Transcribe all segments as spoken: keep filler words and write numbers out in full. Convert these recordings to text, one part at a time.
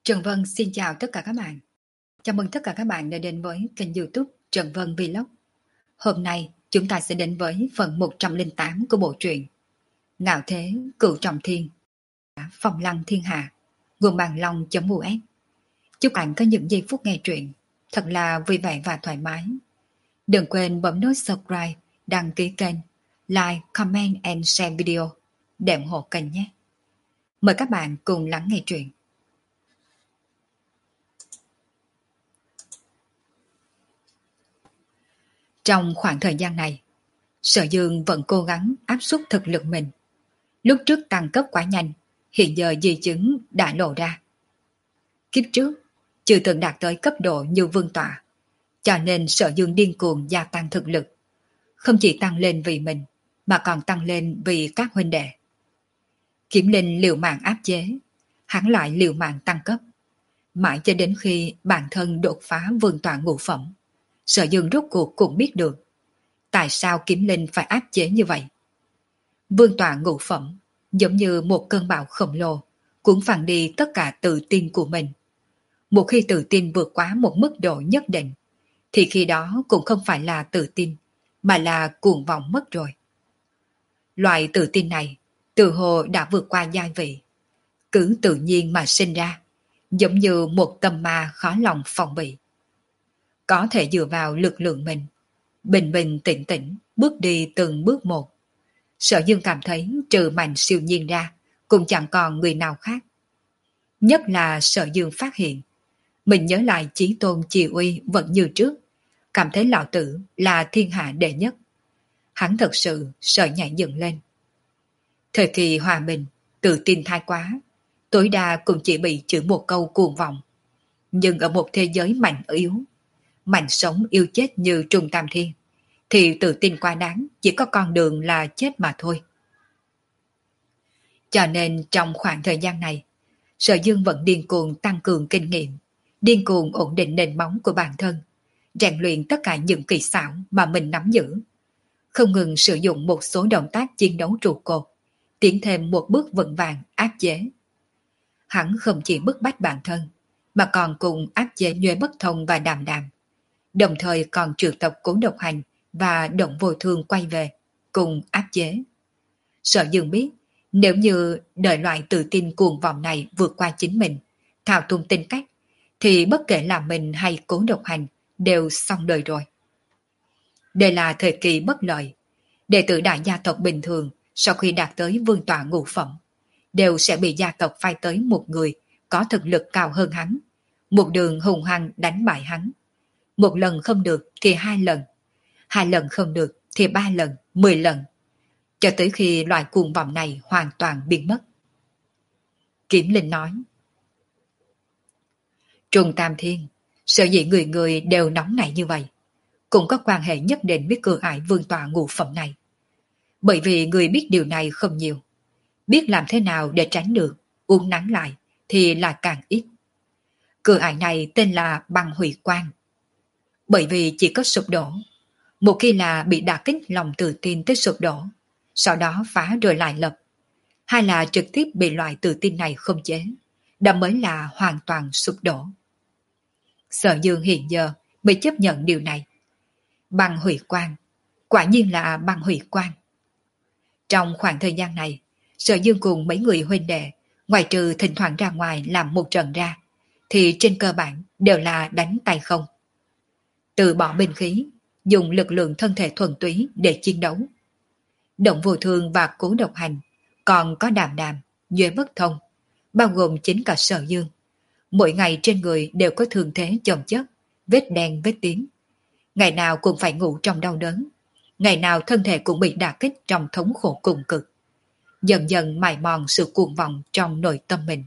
Trần Vân xin chào tất cả các bạn. Chào mừng tất cả các bạn đã đến với kênh YouTube Trần Vân Vlog. Hôm nay chúng ta sẽ đến với phần một trăm lẻ tám của bộ truyện Ngạo Thế Cửu Trọng Thiên, Phong Lăng Thiên Hạ, nguồn bàn long.us. Chúc bạn có những giây phút nghe truyện thật là vui vẻ và thoải mái. Đừng quên bấm nút subscribe, đăng ký kênh, like, comment and share video để ủng hộ kênh nhé. Mời các bạn cùng lắng nghe truyện. Trong khoảng thời gian này, Sở Dương vẫn cố gắng áp suất thực lực mình. Lúc trước tăng cấp quá nhanh, hiện giờ di chứng đã lộ ra. Kiếp trước, chưa từng đạt tới cấp độ như vương tọa, cho nên Sở Dương điên cuồng gia tăng thực lực. Không chỉ tăng lên vì mình, mà còn tăng lên vì các huynh đệ. Kiếm Linh liều mạng áp chế, hắn lại liều mạng tăng cấp. Mãi cho đến khi bản thân đột phá vương tọa ngũ phẩm, Sở Dương rốt cuộc cũng biết được tại sao Kiếm Linh phải áp chế như vậy. Vương tọa ngũ phẩm giống như một cơn bão khổng lồ, cuốn phăng đi tất cả tự tin của mình. Một khi tự tin vượt quá một mức độ nhất định, thì khi đó cũng không phải là tự tin, mà là cuồng vọng mất rồi. Loại tự tin này từ hồ đã vượt qua giai vị, cứ tự nhiên mà sinh ra, giống như một tâm ma khó lòng phòng bị. Có thể dựa vào lực lượng mình, bình bình tĩnh tĩnh bước đi từng bước một. Sở Dương cảm thấy trừ Mạnh Siêu Nhiên ra cũng chẳng còn người nào khác. Nhất là Sở Dương phát hiện mình nhớ lại Chí Tôn Chi Uy vẫn như trước, cảm thấy lão tử là thiên hạ đệ nhất. Hắn thật sự sợ nhảy dựng lên. Thời kỳ hòa bình, tự tin thái quá, tối đa cũng chỉ bị chửi một câu cuồng vọng. Nhưng ở một thế giới mạnh yếu, mạnh sống yêu chết như Trung Tam Thiên, thì tự tin quá đáng chỉ có con đường là chết mà thôi. Cho nên trong khoảng thời gian này, Sở Dương vẫn điên cuồng tăng cường kinh nghiệm, điên cuồng ổn định nền móng của bản thân, rèn luyện tất cả những kỹ xảo mà mình nắm giữ, không ngừng sử dụng một số động tác chiến đấu trụ cột, tiến thêm một bước vững vàng áp chế. Hắn không chỉ bức bách bản thân, mà còn cùng áp chế Nhuệ Bất Thông và Đàm Đàm, đồng thời còn triệu tập Cố Độc Hành và Động Vô Thương quay về, cùng áp chế. Sở Dương biết, nếu như đợi loại tự tin cuồng vọng này vượt qua chính mình, thao túng tính cách, thì bất kể là mình hay Cố Độc Hành đều xong đời rồi. Đây là thời kỳ bất lợi. Đệ tử đại gia tộc bình thường sau khi đạt tới vương tọa ngũ phẩm, đều sẽ bị gia tộc phái tới một người có thực lực cao hơn hắn, một đường hùng hăng đánh bại hắn. Một lần không được thì hai lần, hai lần không được thì ba lần, mười lần, cho tới khi loại cuồng vọng này hoàn toàn biến mất. Kiếm Linh nói, Trung Tam Thiên, sở dĩ người người đều nóng nảy như vậy, cũng có quan hệ nhất định với cửa ải vương tọa ngũ phẩm này. Bởi vì người biết điều này không nhiều, biết làm thế nào để tránh được, uốn nắn lại thì là càng ít. Cửa ải này tên là băng hủy quan. Bởi vì chỉ có sụp đổ, một khi là bị đả kích lòng tự tin tới sụp đổ, sau đó phá rồi lại lập, hay là trực tiếp bị loại tự tin này khống chế, đó mới là hoàn toàn sụp đổ. Sở Dương hiện giờ mới chấp nhận điều này. Băng hủy quan, quả nhiên là băng hủy quan. Trong khoảng thời gian này, Sở Dương cùng mấy người huynh đệ, ngoài trừ thỉnh thoảng ra ngoài làm một trận ra, thì trên cơ bản đều là đánh tay không. Từ bỏ binh khí, dùng lực lượng thân thể thuần túy để chiến đấu. Động Vô Thương và Cố Độc Hành, còn có Đàm Đàm, Nhuệ Bất Thông, bao gồm chính cả Sở Dương. Mỗi ngày trên người đều có thương thế chồng chất, vết đen vết tím. Ngày nào cũng phải ngủ trong đau đớn, ngày nào thân thể cũng bị đả kích trong thống khổ cùng cực, dần dần mài mòn sự cuồng vọng trong nội tâm mình.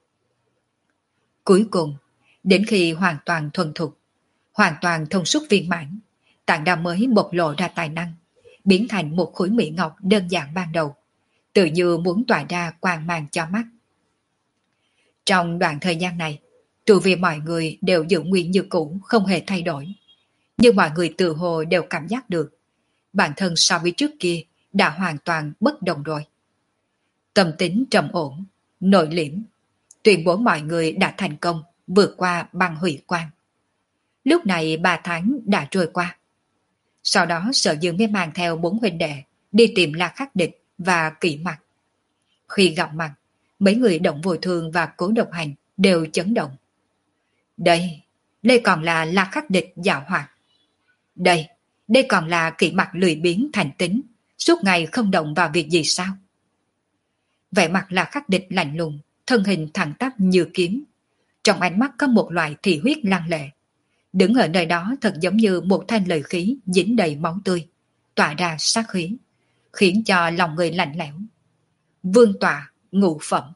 Cuối cùng, đến khi hoàn toàn thuần thục, hoàn toàn thông suốt viên mãn, Tạng Đao mới bộc lộ ra tài năng, biến thành một khối mỹ ngọc đơn giản ban đầu, tự như muốn tỏa ra quang mang cho mắt. Trong đoạn thời gian này, tu vi mọi người đều giữ nguyên như cũ, không hề thay đổi. Nhưng mọi người tự hồ đều cảm giác được, bản thân so với trước kia đã hoàn toàn bất đồng rồi. Tâm tính trầm ổn, nội liễm, tuyên bố mọi người đã thành công vượt qua băng hủy quan. Lúc này ba tháng đã trôi qua. Sau đó Sở Dương mới mang theo bốn huynh đệ đi tìm La Khắc Địch và Kỷ Mặc. Khi gặp mặt, mấy người Động Vô Thương và Cố Độc Hành đều chấn động. Đây, đây còn là La Khắc Địch giàu hoạt. Đây, đây còn là Kỷ Mặc lười biếng thành tính, suốt ngày không động vào việc gì sao? Vẻ mặt La Khắc Địch lạnh lùng, thân hình thẳng tắp như kiếm. Trong ánh mắt có một loại thị huyết lăng lệ. Đứng ở nơi đó thật giống như một thanh lợi khí dính đầy máu tươi, tỏa ra sát khí, khiến cho lòng người lạnh lẽo. Vương tọa, ngũ phẩm.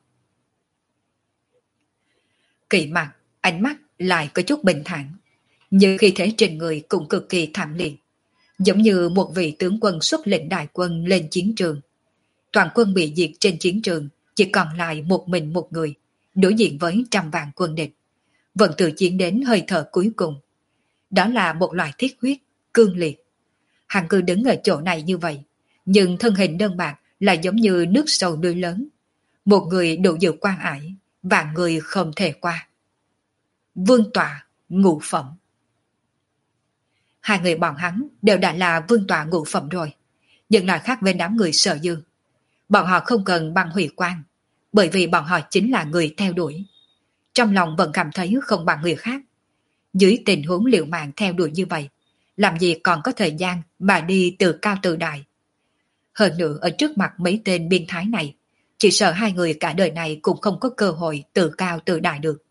Kỷ Mặc, ánh mắt lại có chút bình thản, nhưng khi thế trên người cũng cực kỳ thảm liệt, giống như một vị tướng quân xuất lệnh đại quân lên chiến trường. Toàn quân bị diệt trên chiến trường, chỉ còn lại một mình một người, đối diện với trăm vạn quân địch, vẫn tự chiến đến hơi thở cuối cùng. Đó là một loại thiết huyết, cương liệt. Hắn cứ đứng ở chỗ này như vậy, nhưng thân hình đơn bạc lại giống như nước sâu núi lớn. Một người đủ dự quan ải, và người không thể qua. Vương tọa, ngũ phẩm. Hai người bọn hắn đều đã là vương tọa ngũ phẩm rồi, nhưng lại khác với đám người Sở Dương. Bọn họ không cần băng hủy quan, bởi vì bọn họ chính là người theo đuổi. Trong lòng vẫn cảm thấy không bằng người khác. Dưới tình huống liều mạng theo đuổi như vậy, làm gì còn có thời gian mà đi từ cao từ đại. Hơn nữa ở trước mặt mấy tên biên thái này, chỉ sợ hai người cả đời này cũng không có cơ hội từ cao từ đại được.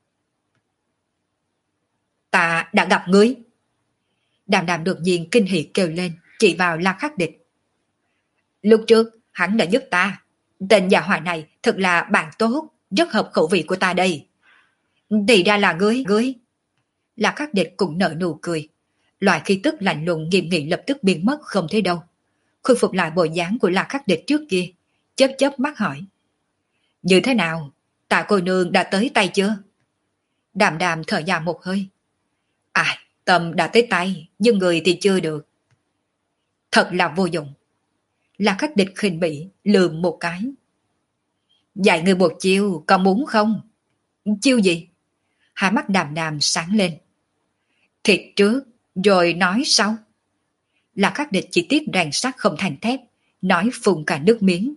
Ta đã gặp ngươi. Đàm Đàm đột nhiên kinh hỉ kêu lên, chỉ vào La Khắc Địch. Lúc trước hắn đã giúp ta, tên già hỏa này thật là bạn tốt, rất hợp khẩu vị của ta đây. Thì ra là ngươi, ngươi. La Khắc Địch cũng nở nụ cười. Loại khí tức lạnh lùng nghiêm nghị lập tức biến mất không thấy đâu. Khôi phục lại bộ dáng của La Khắc Địch trước kia, chớp chớp mắt hỏi. Như thế nào? Tạ cô nương đã tới tay chưa? Đàm Đàm thở dài một hơi. À, tâm đã tới tay, nhưng người thì chưa được. Thật là vô dụng. La Khắc Địch khinh bỉ, lườm một cái. Dạy người một chiêu, có muốn không? Chiêu gì? Hai mắt Đàm Đàm sáng lên. Thịt trước, rồi nói sau. La Khắc Địch chỉ tiếc rèn sắt không thành thép, nói phun cả nước miếng.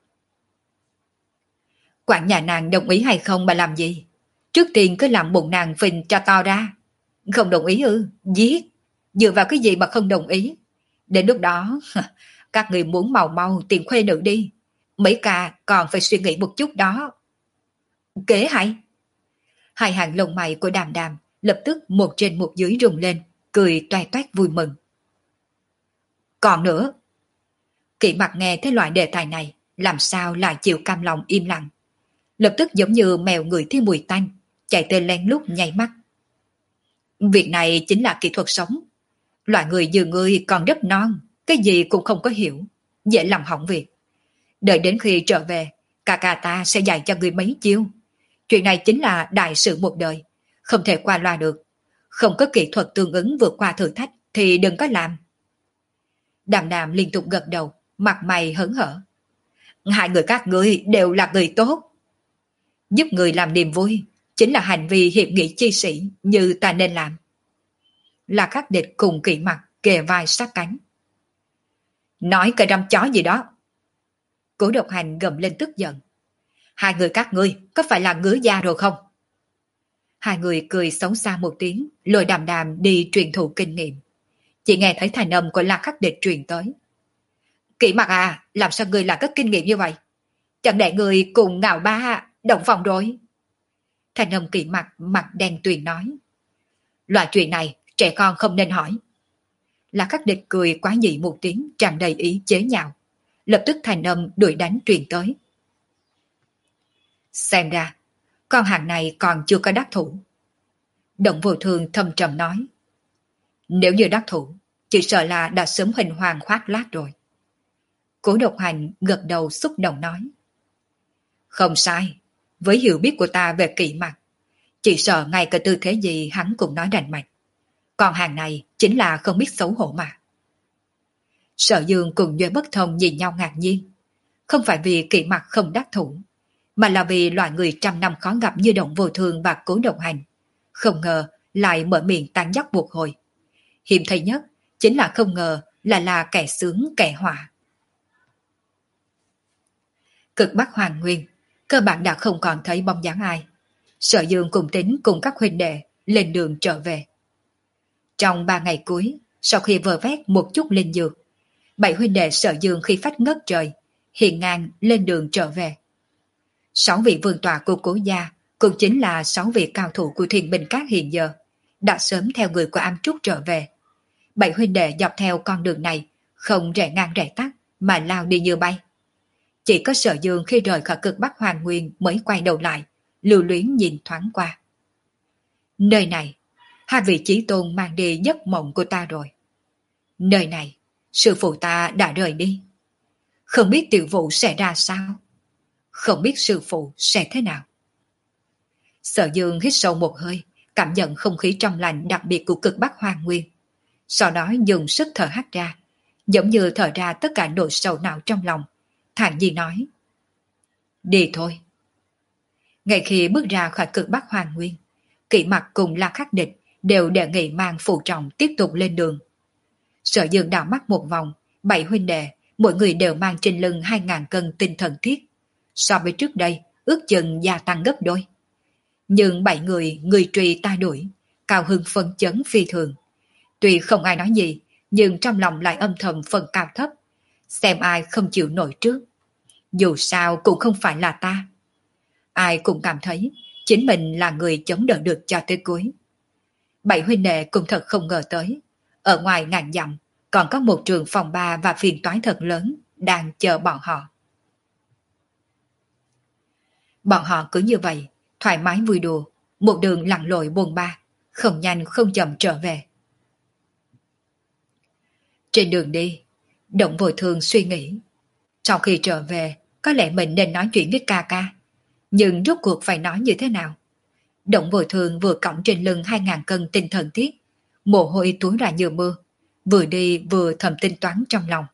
Quản nhà nàng đồng ý hay không mà làm gì? Trước tiên cứ làm bụng nàng phình cho to ra. Không đồng ý ư? Giết. Dựa vào cái gì mà không đồng ý? Đến lúc đó, các người muốn mau mau tìm khuê nữ đi. Mấy ca còn phải suy nghĩ một chút đó. Kế hay? Hai hàng lông mày của Đàm Đàm lập tức một trên một dưới rung lên, cười toét toét vui mừng. Còn nữa, Kỷ Mặc nghe thấy loại đề tài này, làm sao lại chịu cam lòng im lặng. Lập tức giống như mèo người thấy mùi tanh, chạy tới lén lút nháy mắt. Việc này chính là kỹ thuật sống. Loại người như ngươi còn rất non, cái gì cũng không có hiểu, dễ làm hỏng việc. Đợi đến khi trở về, ca ca ta sẽ dạy cho ngươi mấy chiêu. Chuyện này chính là đại sự một đời, không thể qua loa được. Không có kỹ thuật tương ứng vượt qua thử thách thì đừng có làm. Đàm Đàm liên tục gật đầu, mặt mày hớn hở. Hai người các ngươi đều là người tốt. Giúp người làm niềm vui chính là hành vi hiệp nghị chi sĩ như ta nên làm. La Khắc Địch cùng Kỷ Mặc kề vai sát cánh. Nói cái răm chó gì đó. Cố Độc Hành gầm lên tức giận. Hai người các ngươi có phải là ngứa da rồi không? Hai người cười xấu xa một tiếng, lôi Đàm Đàm đi truyền thụ kinh nghiệm. Chỉ nghe thấy thành âm của La Khắc Địch truyền tới. Kỷ Mặc à, làm sao ngươi lại có kinh nghiệm như vậy? Chẳng lẽ ngươi cùng Ngạo Ba động phòng rồi? Thành âm Kỷ Mặc mặt đen tuyền nói. Loại chuyện này trẻ con không nên hỏi. La Khắc Địch cười quá nhị một tiếng, tràn đầy ý chế nhạo. Lập tức thành âm đuổi đánh truyền tới. Xem ra, con hàng này còn chưa có đắc thủ. Động Vô Thương thâm trầm nói. Nếu như đắc thủ, chỉ sợ là đã sớm hình hoàng khoác lác rồi. Cố Độc Hành gật đầu xúc động nói. Không sai, với hiểu biết của ta về Kỷ Mặc, chỉ sợ ngay cả tư thế gì hắn cũng nói rành mạch. Còn hàng này chính là không biết xấu hổ mà. Sở Dương cùng Duy Bất Thông nhìn nhau ngạc nhiên. Không phải vì Kỷ Mặc không đắc thủ, mà là vì loại người trăm năm khó gặp như Động Vô Thường và Cố Độc Hành. Không ngờ lại mở miệng tán dóc một hồi. Hiểm thấy nhất chính là không ngờ là là kẻ sướng kẻ họa. Cực Bắc Hoàng Nguyên, cơ bản đã không còn thấy bóng dáng ai. Sở Dương cùng Tính cùng các huynh đệ lên đường trở về. Trong ba ngày cuối, sau khi vơ vét một chút linh dược, bảy huynh đệ Sở Dương khi phách ngất trời, hiền ngang lên đường trở về. Sáu vị vương tọa của Cố gia cũng chính là sáu vị cao thủ của Thiên Bình Các hiện giờ, đã sớm theo người của Am Trúc trở về. Bảy huynh đệ dọc theo con đường này, không rẽ ngang rẽ tắt mà lao đi như bay. Chỉ có Sở Dương khi rời khỏi Cực Bắc Hoàng Nguyên mới quay đầu lại, lưu luyến nhìn thoáng qua. Nơi này, hai vị chí tôn mang đi giấc mộng của ta rồi. Nơi này, sư phụ ta đã rời đi. Không biết tiểu vụ sẽ ra sao? Không biết sư phụ sẽ thế nào? Sở Dương hít sâu một hơi, cảm nhận không khí trong lành đặc biệt của Cực Bắc Hoàng Nguyên. Sau đó dùng sức thở hắt ra, giống như thở ra tất cả nỗi sầu não trong lòng. Thản nhiên nói: đi thôi. Ngay khi bước ra khỏi Cực Bắc Hoàng Nguyên, Kỷ Mặc cùng La Khắc Địch đều đề nghị mang phụ trọng tiếp tục lên đường. Sở Dương đảo mắt một vòng, bảy huynh đệ, mỗi người đều mang trên lưng hai ngàn cân tinh thần thiết. So với trước đây, ước chừng gia tăng gấp đôi. Nhưng bảy người, người truy ta đuổi, cao hưng phấn chấn phi thường. Tuy không ai nói gì, nhưng trong lòng lại âm thầm phần cao thấp, xem ai không chịu nổi trước. Dù sao cũng không phải là ta. Ai cũng cảm thấy chính mình là người chống đỡ được cho tới cuối. Bảy huynh đệ cũng thật không ngờ tới, ở ngoài ngàn dặm còn có một trường phòng ba và phiền toái thật lớn đang chờ bọn họ. Bọn họ cứ như vậy, thoải mái vui đùa, một đường lặn lội buồn ba, không nhanh không chậm trở về. Trên đường đi, Động Vô Thường suy nghĩ, sau khi trở về, có lẽ mình nên nói chuyện với ca ca, nhưng rốt cuộc phải nói như thế nào? Động Vô Thường vừa cõng trên lưng hai ngàn cân tinh thần thiết, mồ hôi túa ra như mưa, vừa đi vừa thầm tính toán trong lòng.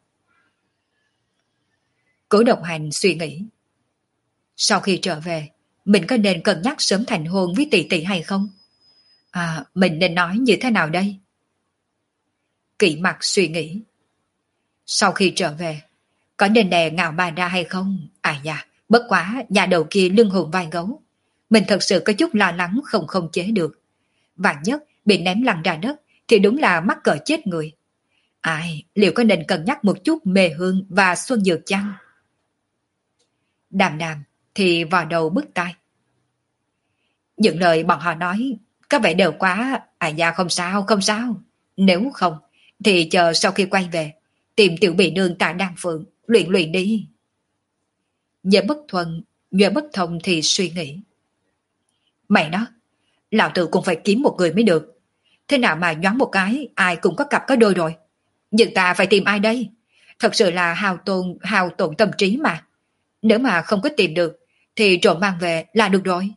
Cố Độc Hành suy nghĩ, sau khi trở về, mình có nên cân nhắc sớm thành hôn với tỷ tỷ hay không? À, mình nên nói như thế nào đây? Kỷ Mặc suy nghĩ, sau khi trở về, có nên đè ngạo bà ra hay không? À dạ, bất quá nhà đầu kia lưng hùn vai gấu. Mình thật sự có chút lo lắng không không chế được. Vạn nhất bị ném lăn ra đất thì đúng là mắc cỡ chết người. Ai, liệu có nên cân nhắc một chút Mê Hương và Xuân Dược chăng? Đàm đàm thì vào đầu bứt tai. Những lời bọn họ nói có vẻ đều quá. À dạ không sao, không sao. Nếu không thì chờ sau khi quay về tìm tiểu bị nương tại Đan Phượng luyện luyện đi. Nhớ bất thuần, nhớ bất thông thì suy nghĩ, mày nó, lão tử cũng phải kiếm một người mới được. Thế nào mà nhoáng một cái ai cũng có cặp có đôi rồi. Nhưng ta phải tìm ai đây? Thật sự là hao tổn hao tổn tâm trí mà. Nếu mà không có tìm được thì trộm mang về là được rồi.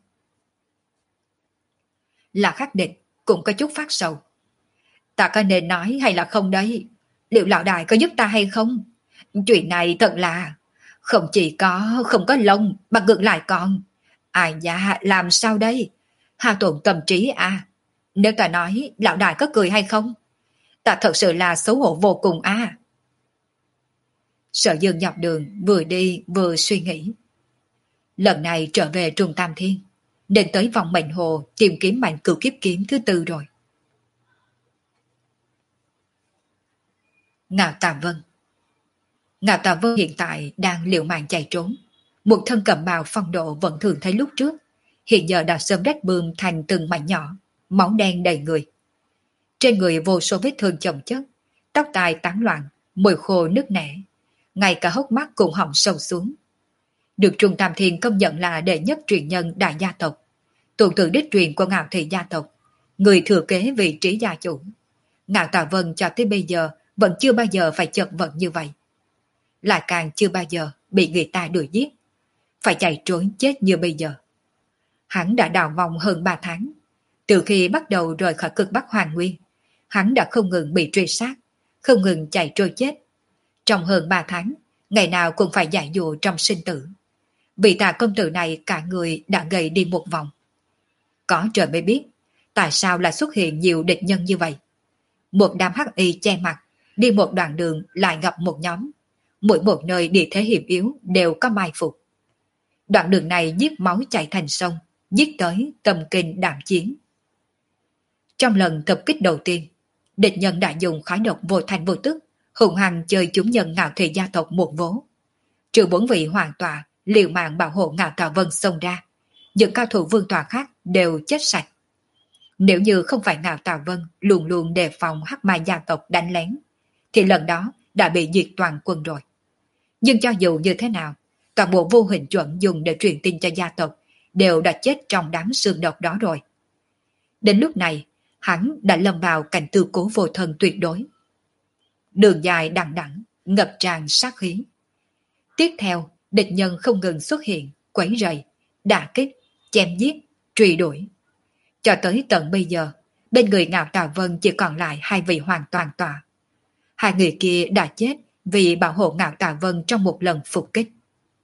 Là Khắc Địch cũng có chút phát sầu. Ta có nên nói hay là không đấy? Liệu lão đại có giúp ta hay không? Chuyện này thật là không chỉ có không có lông mà ngược lại còn. Ai dạ làm sao đây? Hao tổn tâm trí à? Nếu ta nói lão đại có cười hay không? Ta thật sự là xấu hổ vô cùng à. Sở Dương dọc đường vừa đi vừa suy nghĩ. Lần này trở về Trung Tam Thiên, đến tới vòng mệnh hồ tìm kiếm mạnh cửu kiếp kiếm thứ tư rồi. Ngạo Tà Vân. Ngạo Tà Vân hiện tại đang liều mạng chạy trốn. Một thân cẩm bào phong độ vẫn thường thấy lúc trước, hiện giờ đã sớm rách bươm thành từng mảnh nhỏ, máu đen đầy người. Trên người vô số vết thương chồng chất, tóc tai tán loạn, môi khô nứt nẻ, ngay cả hốc mắt cũng họng sâu xuống. Được Trung Tam Thiên công nhận là đệ nhất truyền nhân đại gia tộc, tuần tự đích truyền của Ngạo Thị gia tộc, người thừa kế vị trí gia chủ. Ngạo Tà Vân cho tới bây giờ vẫn chưa bao giờ phải chật vật như vậy. Lại càng chưa bao giờ bị người ta đuổi giết, phải chạy trốn chết như bây giờ. Hắn đã đào vòng hơn ba tháng. Từ khi bắt đầu rời khỏi Cực Bắc Hoàng Nguyên, hắn đã không ngừng bị truy sát, không ngừng chạy trôi chết. Trong hơn ba tháng, ngày nào cũng phải giải dụ trong sinh tử. Vị Tạ công tử này cả người đã gầy đi một vòng. Có trời mới biết, tại sao lại xuất hiện nhiều địch nhân như vậy. Một đám hắc y che mặt, đi một đoạn đường lại gặp một nhóm. Mỗi một nơi địa thế hiểm yếu đều có mai phục. Đoạn đường này giết máu chảy thành sông, giết tới tâm kinh đảm chiến. Trong lần tập kích đầu tiên, địch nhân đã dùng khói độc vô thành vô tức, hùng hăng chơi chúng nhân Ngạo Thị gia tộc một vố. Trừ bốn vị hoàng tọa liều mạng bảo hộ Ngạo Tà Vân xông ra, những cao thủ vương tọa khác đều chết sạch. Nếu như không phải Ngạo Tà Vân luôn luôn đề phòng hắc mai gia tộc đánh lén, thì lần đó đã bị diệt toàn quân rồi. Nhưng cho dù như thế nào, toàn bộ vô hình chuẩn dùng để truyền tin cho gia tộc đều đã chết trong đám xương độc đó rồi. Đến lúc này, hắn đã lâm vào cảnh tư cố vô thân tuyệt đối. Đường dài đằng đẵng, ngập tràn sát khí. Tiếp theo, địch nhân không ngừng xuất hiện, quấy rầy, đả kích, chém giết, truy đuổi. Cho tới tận bây giờ, bên người Ngạo Tà Vân chỉ còn lại hai vị hoàn toàn tọa. Hai người kia đã chết vì bảo hộ Ngạo Tà Vân trong một lần phục kích.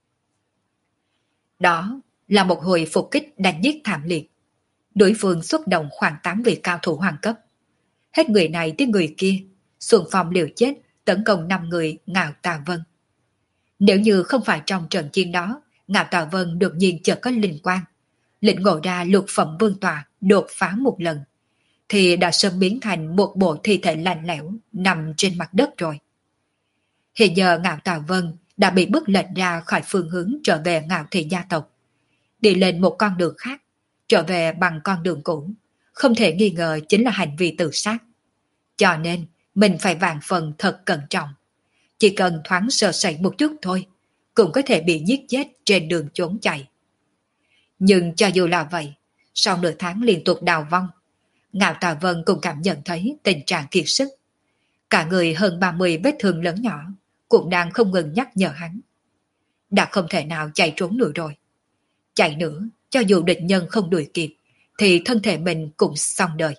Đó là một hồi phục kích đánh giết thảm liệt. Đối phương xuất động khoảng tám vị cao thủ hoàng cấp. Hết người này tới người kia, xuồng phong liều chết tấn công năm người Ngạo Tà Vân. Nếu như không phải trong trận chiến đó, Ngạo Tà Vân đột nhiên chợt có linh quang, lĩnh ngộ ra lục phẩm vương tọa đột phá một lần, thì đã sớm biến thành một bộ thi thể lạnh lẽo nằm trên mặt đất rồi. Hiện giờ Ngạo Tà Vân đã bị bức lệch ra khỏi phương hướng trở về Ngạo Thị gia tộc, đi lên một con đường khác, trở về bằng con đường cũ, không thể nghi ngờ chính là hành vi tự sát. Cho nên mình phải vạn phần thật cẩn trọng. Chỉ cần thoáng sơ sẩy một chút thôi, cũng có thể bị giết chết trên đường trốn chạy. Nhưng cho dù là vậy, sau nửa tháng liên tục đào vong, Ngạo Tà Vân cũng cảm nhận thấy tình trạng kiệt sức. Cả người hơn ba mươi vết thương lớn nhỏ cũng đang không ngừng nhắc nhở hắn. Đã không thể nào chạy trốn nữa rồi. Chạy nữa, cho dù địch nhân không đuổi kịp, thì thân thể mình cũng xong đời.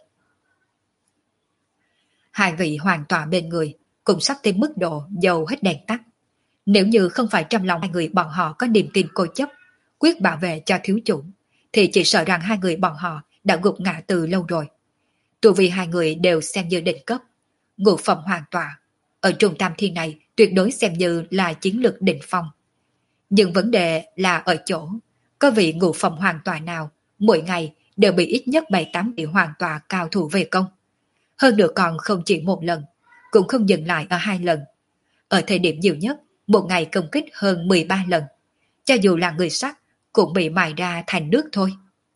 Hai vị hoàn tọa bên người cũng sắp tới mức độ dầu hết đèn tắt. Nếu như không phải trong lòng hai người bọn họ có niềm tin cố chấp, quyết bảo vệ cho thiếu chủ, thì chỉ sợ rằng hai người bọn họ đã gục ngã từ lâu rồi. Tu vì hai người đều xem như đỉnh cấp, ngũ phẩm hoàn tọa. Ở trung tam thiên này tuyệt đối xem như là chiến lược đỉnh phong. Nhưng vấn đề là ở chỗ, có vị ngũ phẩm hoàn tọa nào mỗi ngày đều bị ít nhất bảy tám vị hoàn tọa cao thủ về công. Hơn nữa còn không chỉ một lần, cũng không dừng lại ở hai lần. Ở thời điểm nhiều nhất, một ngày công kích hơn mười ba lần. Cho dù là người sắt, cũng bị mài ra thành nước thôi.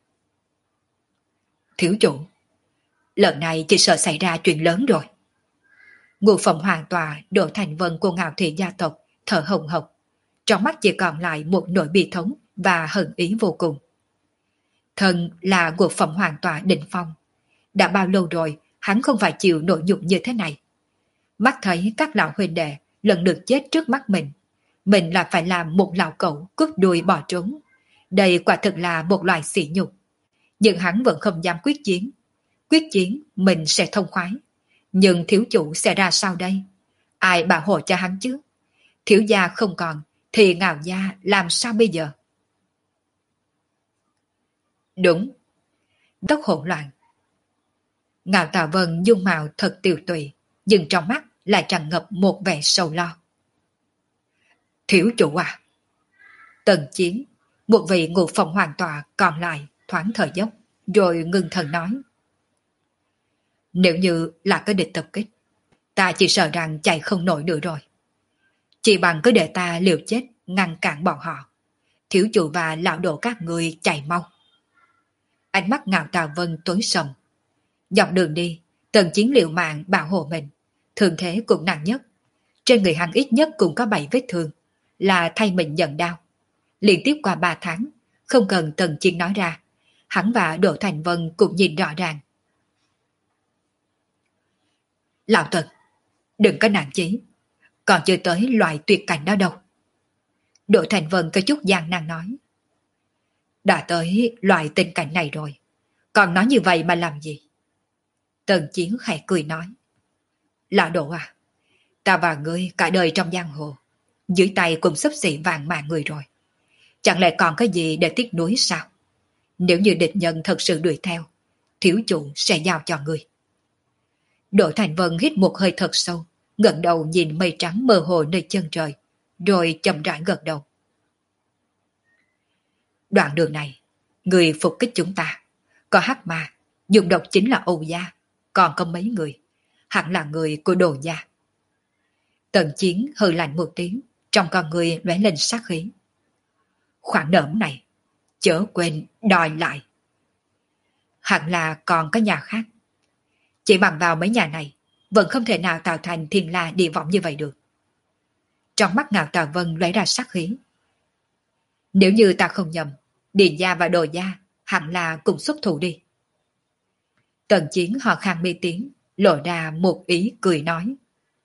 Thiếu chủ, lần này chỉ sợ xảy ra chuyện lớn rồi. Ngũ phẩm hoàng tòa Đỗ Thành Vân của Ngạo Thị gia tộc thở hồng hộc, trong mắt chỉ còn lại một nỗi bi thống và hận ý vô cùng. Thần là ngũ phẩm hoàng tòa đỉnh phong. Đã bao lâu rồi hắn không phải chịu nỗi nhục như thế này. Mắt thấy các lão huynh đệ lần lượt chết trước mắt mình, mình là phải làm một lão cẩu cướp đuôi bỏ trốn. Đây quả thực là một loại sỉ nhục. Nhưng hắn vẫn không dám quyết chiến. Quyết chiến mình sẽ thông khoái. Nhưng thiếu chủ sẽ ra sao đây? Ai bảo hộ cho hắn chứ? Thiếu gia không còn thì Ngạo gia làm sao bây giờ? Đúng. Tóc hỗn loạn. Ngạo Tà Vân dung mạo thật tiều tụy, nhưng trong mắt lại tràn ngập một vẻ sầu lo. Thiếu chủ à? Tần Chiến, một vị ngũ phẩm hoàng tọa còn lại thoáng thở dốc, rồi ngưng thần nói. Nếu như là cái địch tập kích, ta chỉ sợ rằng chạy không nổi nữa rồi. Chỉ bằng cứ để ta liều chết ngăn cản bọn họ. Thiếu chủ và lão đồ các người chạy mau. Ánh mắt Ngạo Tà Vân tối sầm. Dọc đường đi, Tần Chiến liều mạng bảo hộ mình. Thương thế cũng nặng nhất. Trên người hắn ít nhất cũng có bảy vết thương, là thay mình nhận đau. Liên tiếp qua ba tháng, không cần Tần Chiến nói ra, hắn và Đỗ Thành Vân cũng nhìn rõ ràng. Lão Tần, đừng có nản chí, còn chưa tới loại tuyệt cảnh đó đâu. Đỗ Thành Vân có chút gian nan nói. Đã tới loại tình cảnh này rồi, còn nói như vậy mà làm gì? Tần Chiến khẽ cười nói. Lão Đỗ à, ta và ngươi cả đời trong giang hồ, dưới tay cũng xấp xỉ vàng mạng người rồi. Chẳng lẽ còn cái gì để tiếc nuối sao? Nếu như địch nhân thật sự đuổi theo, thiếu chủ sẽ giao cho người. Đỗ Thành Vân hít một hơi thật sâu, ngẩng đầu nhìn mây trắng mơ hồ nơi chân trời, rồi chậm rãi gật đầu. Đoạn đường này, người phục kích chúng ta, có hắc ma, dùng độc chính là Âu gia, còn có mấy người, hẳn là người của Đồ gia. Tần Chiến hừ lạnh một tiếng, trong con người lóe lên sát khí. Khoản nợ này, chớ quên đòi lại. Hẳn là còn có nhà khác. Chỉ bằng vào mấy nhà này, vẫn không thể nào tạo thành thiên la địa võng như vậy được. Trong mắt Ngạo Tà Vân lóe ra sát khí. Nếu như ta không nhầm, Điền gia và Đồ gia hẳn là cùng xuất thủ đi. Tần Chiến họ khan mi tiếng, lộ ra một ý cười nói.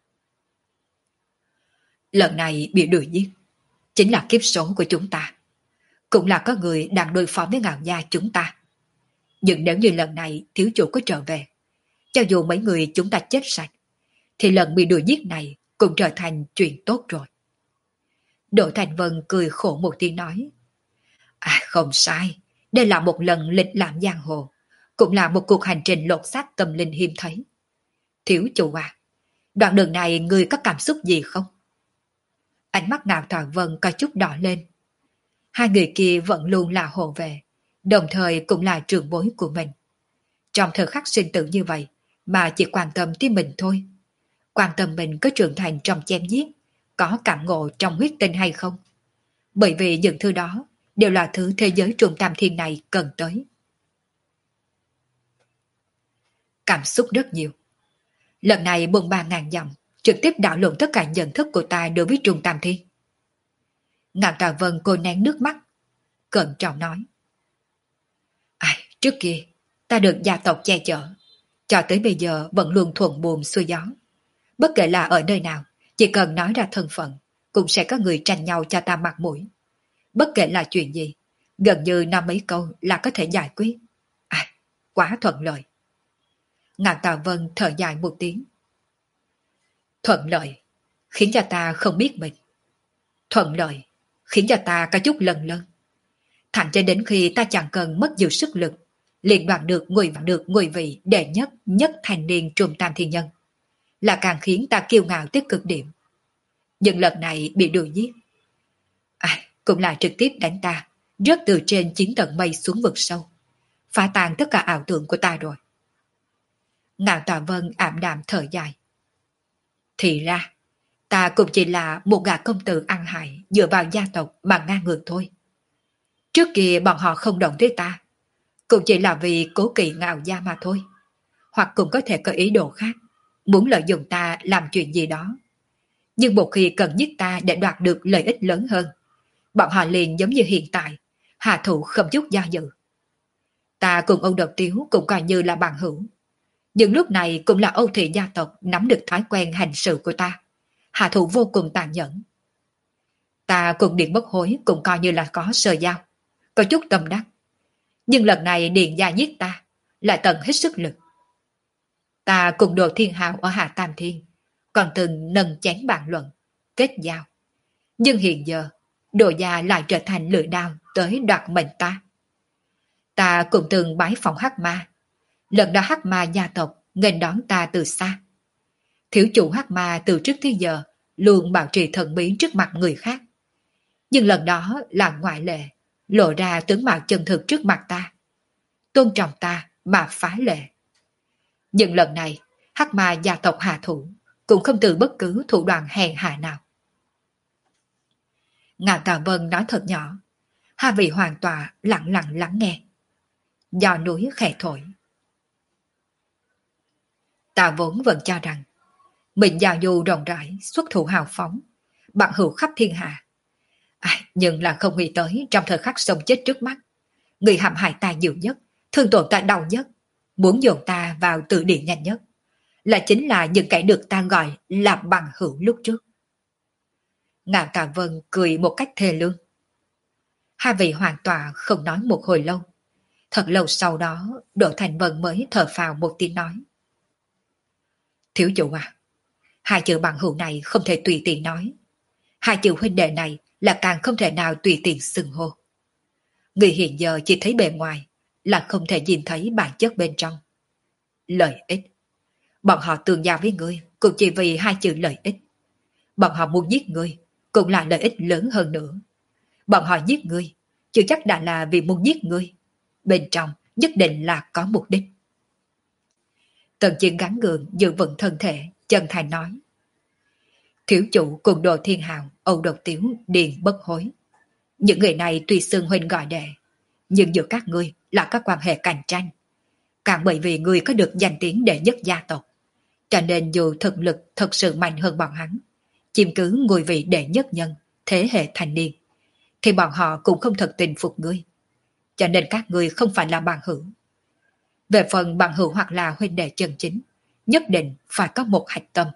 Lần này bị đuổi giết, chính là kiếp số của chúng ta. Cũng là có người đang đối phó với Ngạo gia chúng ta. Nhưng nếu như lần này thiếu chủ có trở về, cho dù mấy người chúng ta chết sạch, thì lần bị đuổi giết này cũng trở thành chuyện tốt rồi. Đỗ Thành Vân cười khổ một tiếng nói. À không sai, đây là một lần lịch lãm giang hồ, cũng là một cuộc hành trình lột xác tâm linh hiếm thấy. Thiếu chủ à, đoạn đường này người có cảm xúc gì không? Ánh mắt Ngạo Tà Vân có chút đỏ lên. Hai người kia vẫn luôn là hộ vệ, đồng thời cũng là trưởng bối của mình. Trong thời khắc sinh tử như vậy mà chỉ quan tâm tới mình thôi. Quan tâm mình có trưởng thành trong chém giết, có cảm ngộ trong huyết tinh hay không. Bởi vì những thứ đó đều là thứ thế giới trùng tam thiên này cần tới. Cảm xúc rất nhiều. Lần này buông ba ngàn dặm, trực tiếp đảo lộn tất cả nhận thức của ta đối với trùng tam thiên. Ngạo Tà Vân cô nén nước mắt, cẩn trọng nói. Ai, trước kia, ta được gia tộc che chở, cho tới bây giờ vẫn luôn thuận buồm xuôi gió. Bất kể là ở nơi nào, chỉ cần nói ra thân phận, cũng sẽ có người tranh nhau cho ta mặt mũi. Bất kể là chuyện gì, gần như năm mấy câu là có thể giải quyết. À, quá thuận lợi. Ngạo Tà Vân thở dài một tiếng. Thuận lợi, khiến cho ta không biết mình. Thuận lợi, khiến cho ta có chút lần lân. Thẳng cho đến khi ta chẳng cần mất nhiều sức lực, liền đoạt được ngôi vạn được ngôi vị đệ nhất nhất thành niên trùm tam thiên nhân, là càng khiến ta kiêu ngạo tới cực điểm. Nhưng lần này bị đuổi giết, à, cũng là trực tiếp đánh ta, rớt từ trên chín tầng mây xuống vực sâu, phá tan tất cả ảo tưởng của ta rồi. Ngạo Tà Vân ảm đạm thở dài. Thì ra, ta cũng chỉ là một gã công tử ăn hại dựa vào gia tộc mà ngang ngược thôi. Trước kia bọn họ không đồng tới ta, cũng chỉ là vì cố kỵ Ngạo gia mà thôi. Hoặc cũng có thể có ý đồ khác, muốn lợi dụng ta làm chuyện gì đó. Nhưng một khi cần giết ta để đoạt được lợi ích lớn hơn, bọn họ liền giống như hiện tại, hạ thủ không chút do dự. Ta cùng Âu Độc Tiếu cũng coi như là bằng hữu. Nhưng lúc này cũng là Âu thị gia tộc nắm được thói quen hành sự của ta, hạ thủ vô cùng tàn nhẫn. Ta cùng Điện Bất Hối cũng coi như là có sơ giao, có chút tâm đắc. Nhưng lần này Điện gia giết ta, lại tận hết sức lực. Ta cùng Đồ Thiên Hào ở Hạ Tam Thiên, còn từng nâng chén bàn luận, kết giao. Nhưng hiện giờ, Đồ gia lại trở thành lưỡi đao tới đoạt mệnh ta. Ta cũng từng bái phòng Hắc Ma. Lần đó Hắc Ma gia tộc nghênh đón ta từ xa. Thiếu chủ Hắc Ma từ trước tới giờ luôn bảo trì thần bí trước mặt người khác. Nhưng lần đó là ngoại lệ, lộ ra tướng mạo chân thực trước mặt ta. Tôn trọng ta mà phá lệ. Nhưng lần này, Hắc Ma gia tộc hạ thủ cũng không từ bất cứ thủ đoạn hèn hạ nào. Ngạo Tà Vân nói thật nhỏ, hai vị hoàng tọa lặng lặng lắng nghe. Do núi khẽ thổi. Ta vốn vẫn cho rằng mình giao du rộng rãi, xuất thủ hào phóng, bạn hữu khắp thiên hạ. À, nhưng là không nghĩ tới trong thời khắc sống chết trước mắt, người hãm hại ta nhiều nhất, thương tổn ta đau nhất, muốn dồn ta vào tử địa nhanh nhất, là chính là những kẻ được ta gọi là bằng hữu lúc trước. Ngạo Tà Vân cười một cách thê lương. Hai vị hoàng tọa không nói một hồi lâu. Thật lâu sau đó, Đỗ Thành Vân mới thở phào một tiếng nói. Thiếu chủ à, hai chữ bằng hữu này không thể tùy tiện nói. Hai chữ huynh đệ này là càng không thể nào tùy tiện xưng hô. Người hiện giờ chỉ thấy bề ngoài, là không thể nhìn thấy bản chất bên trong. Lợi ích. Bọn họ tương giao với ngươi cũng chỉ vì hai chữ lợi ích. Bọn họ muốn giết ngươi cũng là lợi ích lớn hơn nữa. Bọn họ giết ngươi chưa chắc đã là vì muốn giết ngươi. Bên trong nhất định là có mục đích. Tần Chiến gắng gượng giữ vững thân thể, chân thành nói. Thiếu chủ cùng Đồ Thiên Hào, Âu Độc Tiếu, Điền Bất Hối. Những người này tuy xưng huynh gọi đệ, nhưng giữa các ngươi là các quan hệ cạnh tranh. Càng bởi vì ngươi có được danh tiếng đệ nhất gia tộc, cho nên dù thực lực thật sự mạnh hơn bọn hắn, chiếm cứ ngôi vị đệ nhất nhân, thế hệ thanh niên, thì bọn họ cũng không thật tình phục ngươi. Cho nên các ngươi không phải là bằng hữu. Về phần bằng hữu hoặc là huynh đệ chân chính, nhất định phải có một hạch tâm.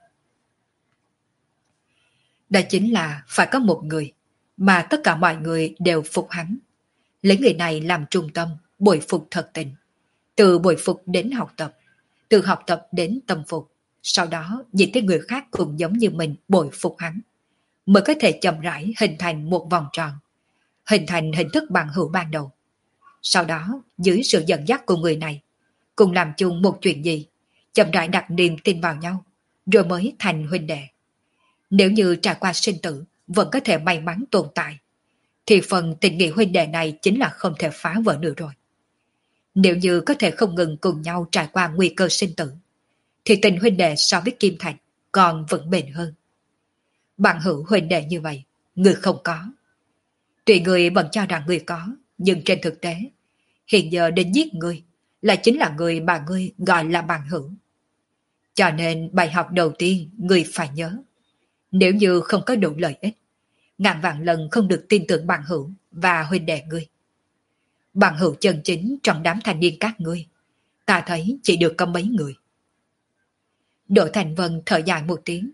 Đó chính là phải có một người mà tất cả mọi người đều phục hắn. Lấy người này làm trung tâm, bội phục thật tình. Từ bội phục đến học tập, từ học tập đến tâm phục. Sau đó nhìn thấy người khác cũng giống như mình bội phục hắn, mới có thể chậm rãi hình thành một vòng tròn, hình thành hình thức bằng hữu ban đầu. Sau đó dưới sự dẫn dắt của người này, cùng làm chung một chuyện gì, chậm rãi đặt niềm tin vào nhau, rồi mới thành huynh đệ. Nếu như trải qua sinh tử vẫn có thể may mắn tồn tại, thì phần tình nghĩa huynh đệ này chính là không thể phá vỡ nữa rồi. Nếu như có thể không ngừng cùng nhau trải qua nguy cơ sinh tử, thì tình huynh đệ so với kim thạch còn vững bền hơn. Bằng hữu huynh đệ như vậy, người không có. Tuy người vẫn cho rằng người có, nhưng trên thực tế, hiện giờ đến giết người là chính là người mà ngươi gọi là bằng hữu. Cho nên bài học đầu tiên người phải nhớ, nếu như không có đủ lợi ích, ngàn vạn lần không được tin tưởng bằng hữu và huynh đệ ngươi. Bằng hữu chân chính trong đám thanh niên các ngươi, ta thấy chỉ được có mấy người. Đỗ Thành Vân thở dài một tiếng.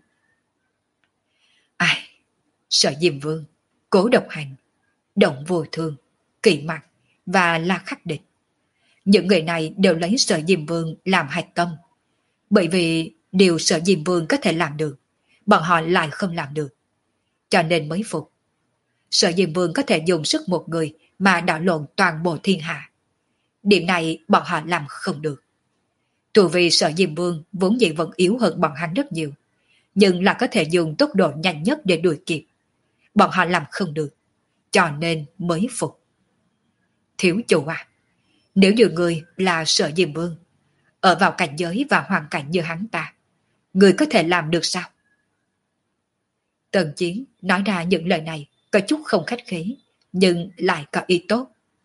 Ai, Sở Diêm Vương, Cố Độc Hành, Động Vô Thương, Kỳ Mặc và La Khắc Địch. Những người này đều lấy Sở Diêm Vương làm hạch tâm. Bởi vì điều Sở Diêm Vương có thể làm được, bọn họ lại không làm được. Cho nên mới phục. Sở Diêm Vương có thể dùng sức một người mà đảo lộn toàn bộ thiên hạ. Điểm này bọn họ làm không được. Dù vì Sở Diêm Vương vốn dĩ vẫn yếu hơn bọn hắn rất nhiều, nhưng là có thể dùng tốc độ nhanh nhất để đuổi kịp. Bọn họ làm không được, cho nên mới phục. Thiếu chủ à, nếu như người là Sở Diêm Vương, ở vào cảnh giới và hoàn cảnh như hắn ta, người có thể làm được sao? Tần Chiến nói ra những lời này có chút không khách khí, nhưng lại có ý tốt.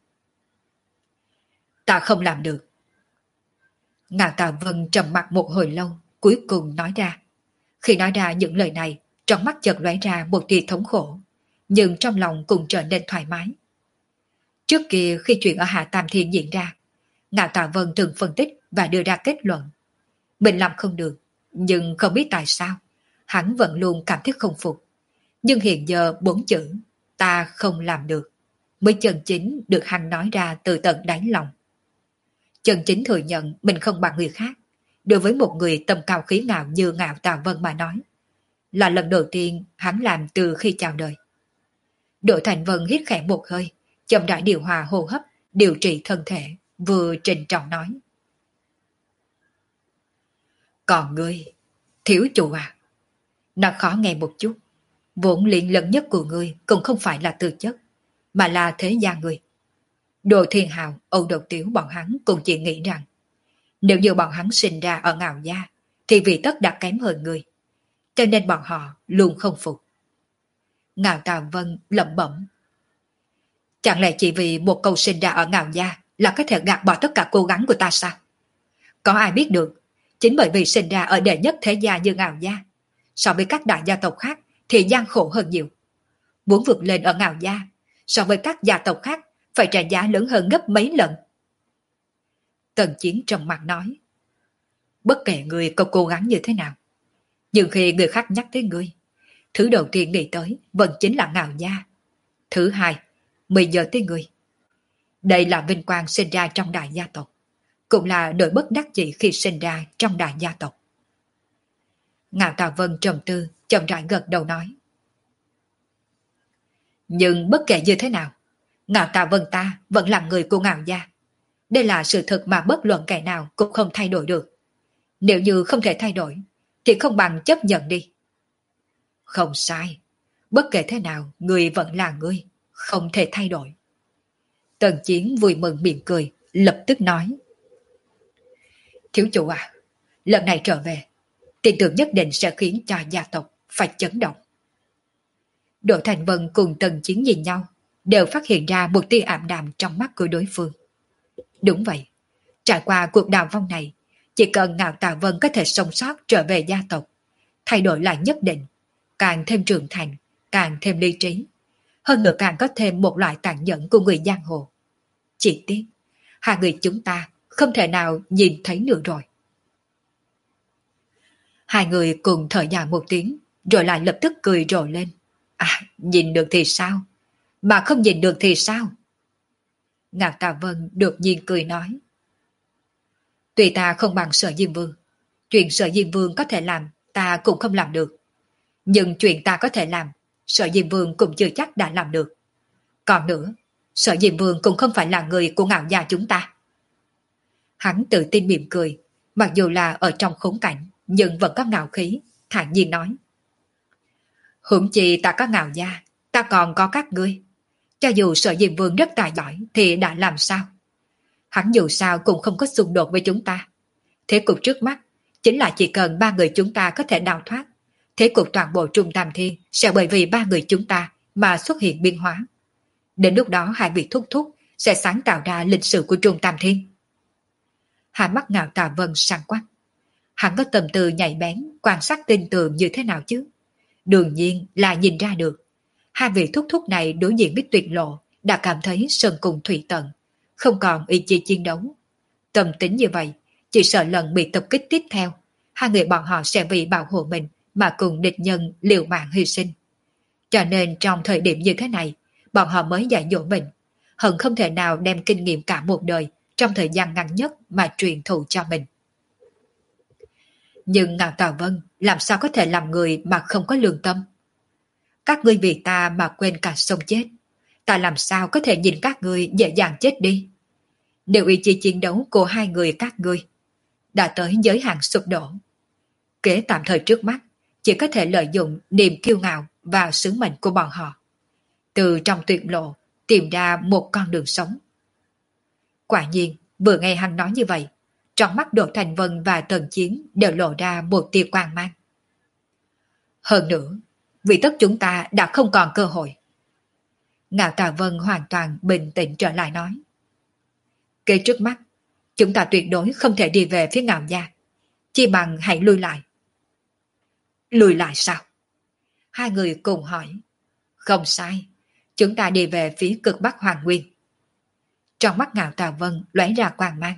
Ta không làm được. Ngạo Tà Vân trầm mặt một hồi lâu, cuối cùng nói ra. Khi nói ra những lời này, trong mắt chợt lóe ra một tia thống khổ, nhưng trong lòng cũng trở nên thoải mái. Trước kia khi chuyện ở Hạ Tam Thiên diễn ra, Ngạo Tà Vân từng phân tích và đưa ra kết luận. Mình làm không được, nhưng không biết tại sao, hắn vẫn luôn cảm thấy không phục. Nhưng hiện giờ bốn chữ, ta không làm được, mới chân chính được hắn nói ra từ tận đáy lòng. Chân chính thừa nhận mình không bằng người khác, đối với một người tâm cao khí ngạo như Ngạo Tà Vân mà nói, là lần đầu tiên hắn làm từ khi chào đời. Đỗ Thành Vân hít khẽ một hơi, chậm rãi điều hòa hô hấp, điều trị thân thể, vừa trịnh trọng nói. Còn ngươi, thiếu chủ à, nó khó nghe một chút. Vốn luyện lớn nhất của ngươi cũng không phải là tư chất, mà là thế gia ngươi. Đồ Thiên Hào, Âu Độc Tiếu bọn hắn cũng chỉ nghĩ rằng, nếu như bọn hắn sinh ra ở Ngạo gia, thì vị tất đã kém hơn ngươi. Cho nên bọn họ luôn không phục. Ngạo Tà Vân lẩm bẩm. Chẳng lẽ chỉ vì một câu sinh ra ở Ngạo gia là có thể gạt bỏ tất cả cố gắng của ta sao? Có ai biết được, chính bởi vì sinh ra ở đệ nhất thế gia như Ngạo gia, so với các đại gia tộc khác thì gian khổ hơn nhiều. Muốn vượt lên ở Ngạo gia, so với các gia tộc khác phải trả giá lớn hơn gấp mấy lần. Tần Chiến trầm mặt nói. Bất kể người có cố gắng như thế nào, nhưng khi người khác nhắc tới ngươi, thứ đầu tiên nghĩ tới vẫn chính là Ngạo gia. Thứ hai, mới nhớ tới ngươi. Đây là vinh quang sinh ra trong đại gia tộc, cũng là nỗi bất đắc dĩ khi sinh ra trong đại gia tộc. Ngạo Tà Vân trầm tư, chậm rãi gật đầu nói. Nhưng bất kể như thế nào, Ngạo Tà Vân ta vẫn là người của Ngạo gia. Đây là sự thật mà bất luận kẻ nào cũng không thay đổi được. Nếu như không thể thay đổi, thì không bằng chấp nhận đi. Không sai. Bất kể thế nào, người vẫn là người, không thể thay đổi. Tần Chiến vui mừng mỉm cười, lập tức nói. Thiếu chủ à, lần này trở về, tin tưởng nhất định sẽ khiến cho gia tộc phải chấn động. Đỗ Thành Vân cùng Tần Chiến nhìn nhau, đều phát hiện ra một tia ảm đạm trong mắt của đối phương. Đúng vậy, trải qua cuộc đào vong này, chỉ cần Ngạo Tà Vân có thể sống sót trở về gia tộc, thay đổi lại nhất định, càng thêm trưởng thành, càng thêm lý trí, hơn nữa càng có thêm một loại tàn nhẫn của người giang hồ. Chỉ tiếc, hai người chúng ta không thể nào nhìn thấy nữa rồi. Hai người cùng thở dài một tiếng, rồi lại lập tức cười rộ lên. À, nhìn được thì sao? Mà không nhìn được thì sao? Ngạo Tà Vân đột nhiên cười nói. Tuy ta không bằng Sở Diêm Vương, chuyện Sở Diêm Vương có thể làm, ta cũng không làm được. Nhưng chuyện ta có thể làm, Sở Diêm Vương cũng chưa chắc đã làm được. Còn nữa, Sở Diêm Vương cũng không phải là người của Ngạo gia chúng ta. Hắn tự tin mỉm cười, mặc dù là ở trong khốn cảnh, nhưng vẫn có ngạo khí, thản nhiên nói. Huống chi ta có Ngạo gia, ta còn có các ngươi. Cho dù Sở Diêm Vương rất tài giỏi thì đã làm sao? Hắn dù sao cũng không có xung đột với chúng ta. Thế cục trước mắt chính là chỉ cần ba người chúng ta có thể đào thoát, thế cục toàn bộ Trung Tam Thiên sẽ bởi vì ba người chúng ta mà xuất hiện biến hóa. Đến lúc đó hai vị thúc thúc sẽ sáng tạo ra lịch sử của Trung Tam Thiên. Hai mắt Ngạo Tà Vân sáng quắc. Hắn có tâm tư nhạy bén, quan sát tin tường như thế nào chứ? Đương nhiên là nhìn ra được. Hai vị thúc thúc này đối diện với tuyệt lộ đã cảm thấy sơn cùng thủy tận, không còn ý chí chiến đấu. Tâm tính như vậy, chỉ sợ lần bị tập kích tiếp theo, hai người bọn họ sẽ vì bảo hộ mình mà cùng địch nhân liều mạng hy sinh. Cho nên trong thời điểm như thế này, bọn họ mới dạy dỗ mình, hận không thể nào đem kinh nghiệm cả một đời trong thời gian ngắn nhất mà truyền thụ cho mình. Nhưng Ngạo Tà Vân làm sao có thể làm người mà không có lương tâm? Các ngươi vì ta mà quên cả sống chết, ta làm sao có thể nhìn các ngươi dễ dàng chết đi? Nếu ý chí chiến đấu của hai người các ngươi đã tới giới hạn sụp đổ, kế tạm thời trước mắt chỉ có thể lợi dụng niềm kiêu ngạo và sứ mệnh của bọn họ, từ trong tuyệt lộ tìm ra một con đường sống. Quả nhiên, vừa nghe hắn nói như vậy, trong mắt Đỗ Thành Vân và Tần Chiến đều lộ ra một tia quang mang. Hơn nữa, vì tất chúng ta đã không còn cơ hội. Ngạo Tà Vân hoàn toàn bình tĩnh trở lại nói. Kế trước mắt, chúng ta tuyệt đối không thể đi về phía Ngạo gia, chỉ bằng hãy lui lại. Lùi lại sao? Hai người cùng hỏi. Không sai, chúng ta đi về phía cực Bắc Hoàng Nguyên. Trong mắt Ngạo Tà Vân lóe ra quang mang.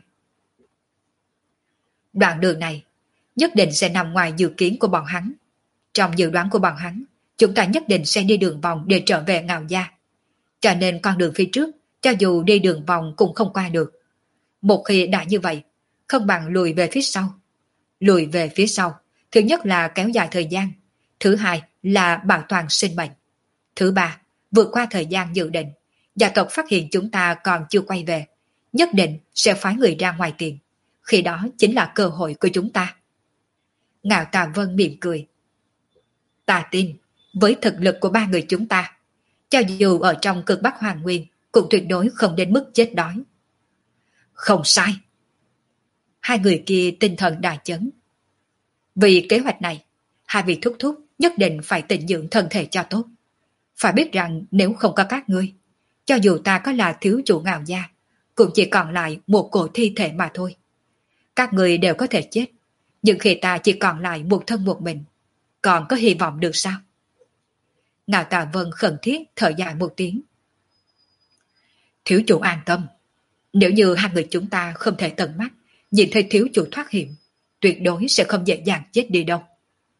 Đoạn đường này nhất định sẽ nằm ngoài dự kiến của bọn hắn. Trong dự đoán của bọn hắn, chúng ta nhất định sẽ đi đường vòng để trở về Ngạo gia. Cho nên con đường phía trước, cho dù đi đường vòng cũng không qua được. Một khi đã như vậy, không bằng lùi về phía sau. Lùi về phía sau, thứ nhất là kéo dài thời gian, thứ hai là bảo toàn sinh mệnh, thứ ba, vượt qua thời gian dự định, gia tộc phát hiện chúng ta còn chưa quay về, nhất định sẽ phái người ra ngoài tiền. Khi đó chính là cơ hội của chúng ta. Ngạo Tà Vân mỉm cười. Ta tin, với thực lực của ba người chúng ta, cho dù ở trong cực Bắc Hoàng Nguyên, cũng tuyệt đối không đến mức chết đói. Không sai. Hai người kia tinh thần đại chấn. Vì kế hoạch này, hai vị thúc thúc nhất định phải tịnh dưỡng thân thể cho tốt. Phải biết rằng nếu không có các ngươi, cho dù ta có là thiếu chủ Ngạo gia, cũng chỉ còn lại một cổ thi thể mà thôi. Các ngươi đều có thể chết, nhưng khi ta chỉ còn lại một thân một mình, còn có hy vọng được sao? Ngạo Tà Vân khẩn thiết thở dài một tiếng. Thiếu chủ an tâm, nếu như hai người chúng ta không thể tận mắt nhìn thấy thiếu chủ thoát hiểm, tuyệt đối sẽ không dễ dàng chết đi đâu.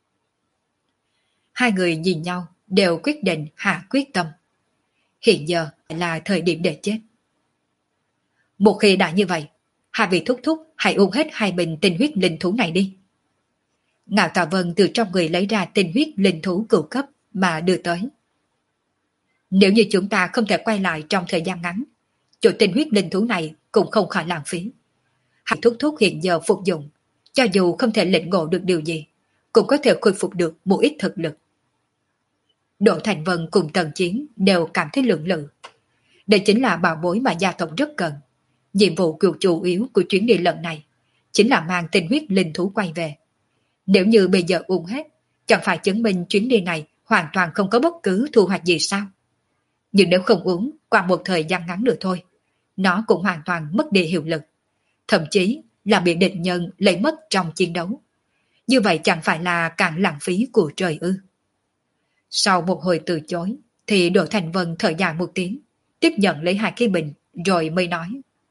Hai người nhìn nhau đều quyết định hạ quyết tâm. Hiện giờ là thời điểm để chết. Một khi đã như vậy, hai vị thúc thúc hãy uống hết hai bình tinh huyết linh thú này đi. Ngạo Tà Vân từ trong người lấy ra tinh huyết linh thú cửu cấp mà đưa tới. Nếu như chúng ta không thể quay lại trong thời gian ngắn, chỗ tinh huyết linh thú này cũng không khỏi lãng phí. Hạt thuốc thuốc hiện giờ phục dụng, cho dù không thể lĩnh ngộ được điều gì, cũng có thể khôi phục được một ít thực lực. Đỗ Thành Vân cùng Tần Chiến đều cảm thấy lưỡng lự. Đây chính là bảo bối mà gia tộc rất cần. Nhiệm vụ cực chủ yếu của chuyến đi lần này chính là mang tinh huyết linh thú quay về. Nếu như bây giờ uống hết, chẳng phải chứng minh chuyến đi này hoàn toàn không có bất cứ thu hoạch gì sao? Nhưng nếu không uống, qua một thời gian ngắn nữa thôi, nó cũng hoàn toàn mất đi hiệu lực. Thậm chí là bị địch nhân lấy mất trong chiến đấu. Như vậy chẳng phải là càng lãng phí của trời ư? Sau một hồi từ chối, thì Đỗ Thành Vân thở dài một tiếng, tiếp nhận lấy hai cái bình, rồi mới nói.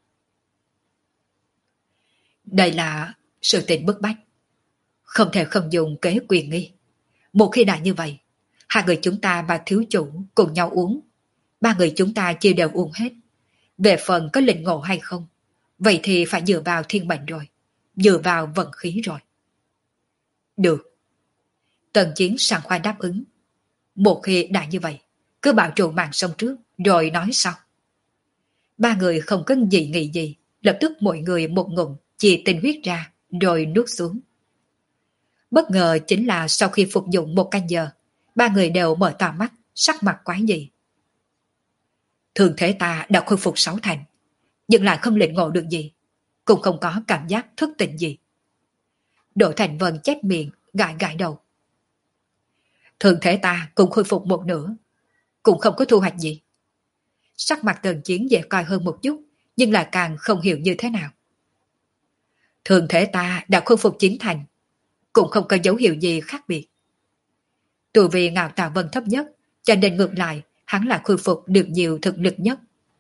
Đây là sự tình bức bách. Không thể không dùng kế quyền nghi. Một khi đã như vậy, hai người chúng ta và thiếu chủ cùng nhau uống. Ba người chúng ta chia đều uống hết. Về phần có lĩnh ngộ hay không, vậy thì phải dựa vào thiên mệnh rồi. Dựa vào vận khí rồi. Được. Tần Chiến sẵn khoái đáp ứng. Một khi đã như vậy, cứ bảo trụ mạng sống trước, rồi nói sau. Ba người không có gì nghĩ gì, lập tức mỗi người một ngụm chia tinh huyết ra, rồi nuốt xuống. Bất ngờ chính là sau khi phục dụng một canh giờ, ba người đều mở to mắt, sắc mặt quái dị. Thường thế ta đã khôi phục sáu thành, nhưng lại không lĩnh ngộ được gì, cũng không có cảm giác thức tỉnh gì. Đỗ Thành Vân chép miệng, gãi gãi đầu. Thường thế ta cũng khôi phục một nửa, cũng không có thu hoạch gì. Sắc mặt Tần Chiến dễ coi hơn một chút, nhưng lại càng không hiểu như thế nào. Thường thể ta đã khôi phục chín thành, cũng không có dấu hiệu gì khác biệt. Từ vì Ngạo Tà Vân thấp nhất, cho nên ngược lại, hắn là khôi phục được nhiều thực lực nhất.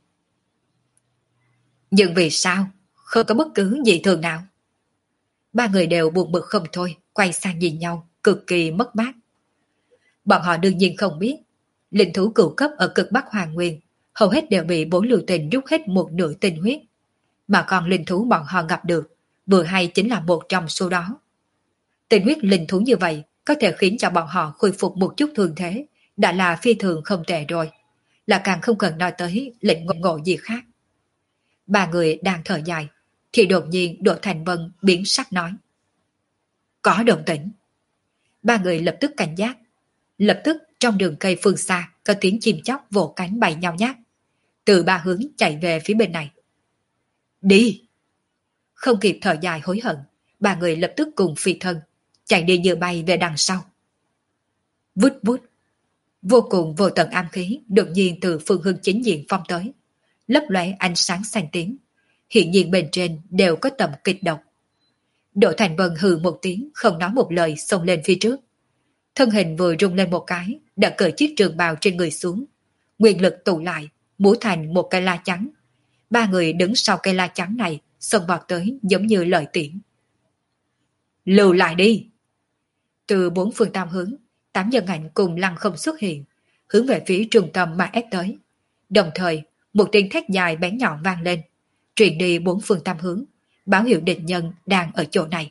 Nhưng vì sao? Không có bất cứ gì thường nào. Ba người đều buồn bực không thôi, quay sang nhìn nhau, cực kỳ mất mát. Bọn họ đương nhiên không biết, linh thú cửu cấp ở cực Bắc Hoàng Nguyên, hầu hết đều bị Bố Lưu Tình rút hết một nửa tinh huyết. Mà còn linh thú bọn họ gặp được, vừa hay chính là một trong số đó. Tinh huyết linh thú như vậy, có thể khiến cho bọn họ khôi phục một chút thương thế, đã là phi thường không tệ rồi. Là càng không cần nói tới lệnh ngộ, ngộ gì khác. Ba người đang thở dài, thì đột nhiên Đỗ Thành Vân biến sắc nói. Có động tĩnh. Ba người lập tức cảnh giác. Lập tức trong đường cây phương xa có tiếng chim chóc vỗ cánh bay nhau nhát. Từ ba hướng chạy về phía bên này. Đi! Không kịp thở dài hối hận, ba người lập tức cùng phi thân, chạy đi như bay về đằng sau. Vút vút! Vô cùng vô tận am khí đột nhiên từ phương hướng chính diện phong tới, lấp lóe ánh sáng xanh tím. Hiện nhiên bên trên đều có tầm kịch độc. Đỗ Thành Vân hừ một tiếng, không nói một lời xông lên phía trước. Thân hình vừa rung lên một cái, đã cởi chiếc trường bào trên người xuống. Nguyên lực tụ lại, múa thành một cây la trắng. Ba người đứng sau cây la trắng này, xông vọt tới giống như lợi tiễn. Lưu lại đi! Từ bốn phương tam hướng, tám nhân ảnh cùng lăng không xuất hiện, hướng về phía trung tâm mà ép tới. Đồng thời, một tiếng thét dài bén nhọn vang lên, truyền đi bốn phương tam hướng, báo hiệu địch nhân đang ở chỗ này.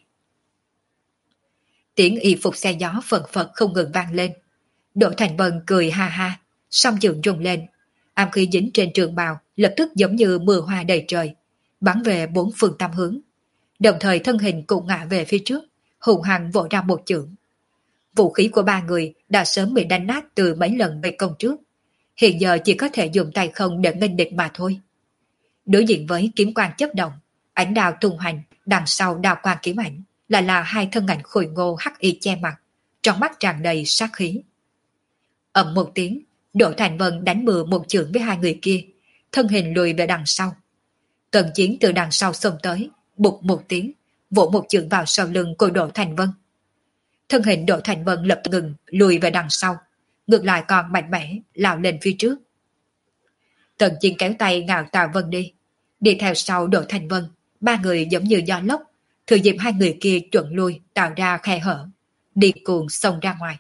Tiếng y phục xe gió phần phật không ngừng vang lên. Đỗ Thành Vân cười ha ha, song trường rung lên, ám khí dính trên trường bào lập tức giống như mưa hoa đầy trời, bắn về bốn phương tam hướng. Đồng thời thân hình cũng ngã về phía trước, hùng hăng vỗ ra một chưởng. Vũ khí của ba người đã sớm bị đánh nát từ mấy lần vây công trước, hiện giờ chỉ có thể dùng tay không để nghênh địch mà thôi. Đối diện với kiếm quang chớp động, ánh đao tung hoành, đằng sau đao quang kiếm ảnh lại là hai thân ảnh khôi ngô hắc y che mặt, trong mắt tràn đầy sát khí. Ầm một tiếng, Đỗ Thành Vân đánh bừa một chưởng với hai người kia, thân hình lùi về đằng sau. Tần Chiến từ đằng sau xông tới, bụt một tiếng, vỗ một chưởng vào sau lưng của Đỗ Thành Vân. Thân hình Đỗ Thành Vân lập tức ngừng, lùi về đằng sau, ngược lại còn mạnh mẽ lao lên phía trước. Tần Chiến kéo tay Ngạo Tà Vân đi, đi theo sau Đỗ Thành Vân, ba người giống như gió lốc, thừa dịp hai người kia chuẩn lui tạo ra khe hở, đi cuồng xông ra ngoài.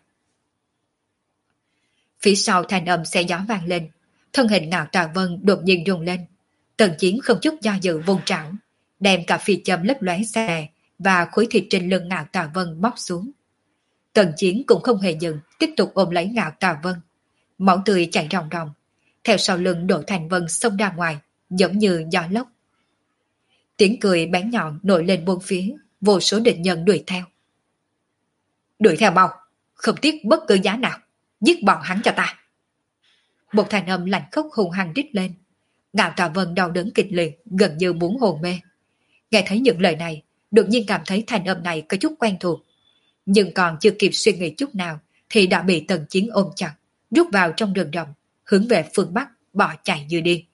Phía sau thanh âm xe gió vang lên, thân hình Ngạo Tà Vân đột nhiên rung lên. Tần Chiến không chút do dự vung trảo, đem cả phi châm lấp lóe xe và khối thịt trên lưng Ngạo Tà Vân bóc xuống. Tần Chiến cũng không hề dừng, tiếp tục ôm lấy Ngạo Tà Vân, máu tươi chảy ròng ròng, theo sau lưng Đỗ Thành Vân xông ra ngoài, giống như gió lốc. Tiếng cười bén nhọn nổi lên bốn phía, vô số địch nhân đuổi theo. Đuổi theo mau, không tiếc bất cứ giá nào, giết bọn hắn cho ta. Một thanh âm lạnh khốc hùng hăng rít lên. Ngạo Tà Vân đau đớn kịch liệt, gần như muốn hồn mê. Nghe thấy những lời này, đột nhiên cảm thấy thanh âm này có chút quen thuộc. Nhưng còn chưa kịp suy nghĩ chút nào, thì đã bị Tần Chiến ôm chặt, rút vào trong rừng rậm, hướng về phương Bắc, bỏ chạy như điên.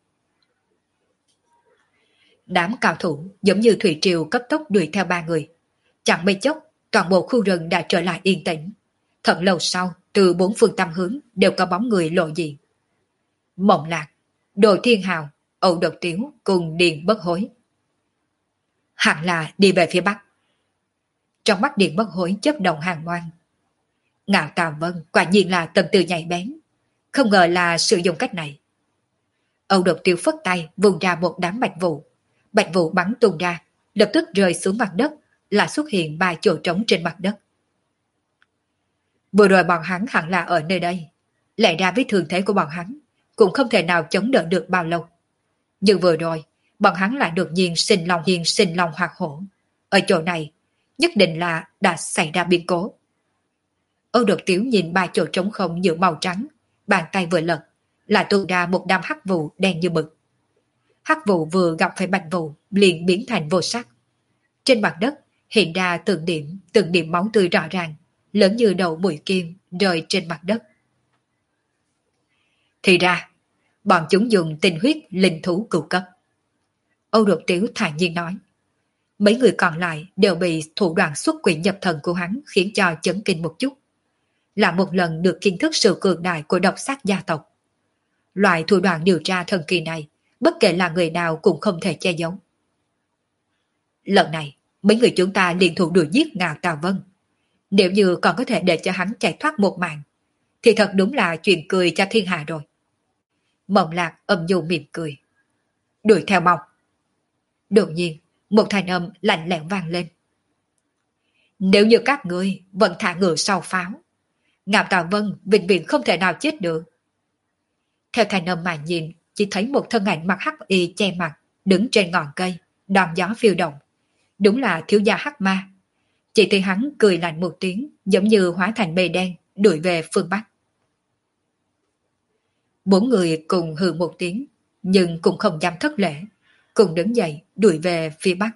Đám cao thủ giống như thủy triều cấp tốc đuổi theo ba người. Chẳng mấy chốc, toàn bộ khu rừng đã trở lại yên tĩnh. Thật lâu sau, từ bốn phương tám hướng đều có bóng người lộ diện. Mộng Lạc, Đồ Thiên Hào, Âu Độc Tiếu cùng Điền Bất Hối. Hẳn là đi về phía Bắc. Trong mắt Điền Bất Hối chớp động hàng ngoan. Ngạo Tà Vân quả nhiên là tâm tư nhạy bén, không ngờ là sử dụng cách này. Âu Độc Tiếu phất tay vùng ra một đám bạch vụ. Bạch vụ bắn tung ra, lập tức rơi xuống mặt đất, là xuất hiện ba chỗ trống trên mặt đất. Vừa rồi bọn hắn hẳn là ở nơi đây, lẽ ra với thường thế của bọn hắn cũng không thể nào chống đỡ được bao lâu. Nhưng vừa rồi, bọn hắn lại đột nhiên sinh lòng hiền sinh lòng hoạt hổ. Ở chỗ này, nhất định là đã xảy ra biến cố. Âu Độc Tiếu nhìn ba chỗ trống không như màu trắng, bàn tay vừa lật, lại tuôn ra một đám hắc vụ đen như mực. Hắc vụ vừa gặp phải bạch vụ, liền biến thành vô sắc. Trên mặt đất hiện ra từng điểm, từng điểm máu tươi rõ ràng, lớn như đầu mũi kim rơi trên mặt đất. Thì ra, bọn chúng dùng tinh huyết linh thú cửu cấp. Âu Độc Tiếu thản nhiên nói. Mấy người còn lại đều bị thủ đoạn xuất quỷ nhập thần của hắn khiến cho chấn kinh một chút. Là một lần được kiến thức sự cường đại của độc sát gia tộc. Loại thủ đoạn điều tra thần kỳ này, bất kể là người nào cũng không thể che giấu. Lần này, mấy người chúng ta liên thủ đuổi giết Ngạo Tà Vân. Nếu như còn có thể để cho hắn chạy thoát một mạng, thì thật đúng là chuyện cười cho thiên hạ rồi. Mộng Lạc âm nhu mỉm cười. Đuổi theo mau. Đột nhiên, một thanh âm lạnh lẽo vang lên. Nếu như các ngươi vẫn thả ngựa sau pháo, Ngạo Tà Vân vĩnh viễn không thể nào chết được. Theo thanh âm mà nhìn, chỉ thấy một thân ảnh mặc hắc y che mặt, đứng trên ngọn cây, đón gió phiêu động. Đúng là thiếu gia hắc ma. Chỉ thấy hắn cười lạnh một tiếng, giống như hóa thành mây đen, đuổi về phương Bắc. Bốn người cùng hừ một tiếng, nhưng cũng không dám thất lễ, cùng đứng dậy đuổi về phía Bắc.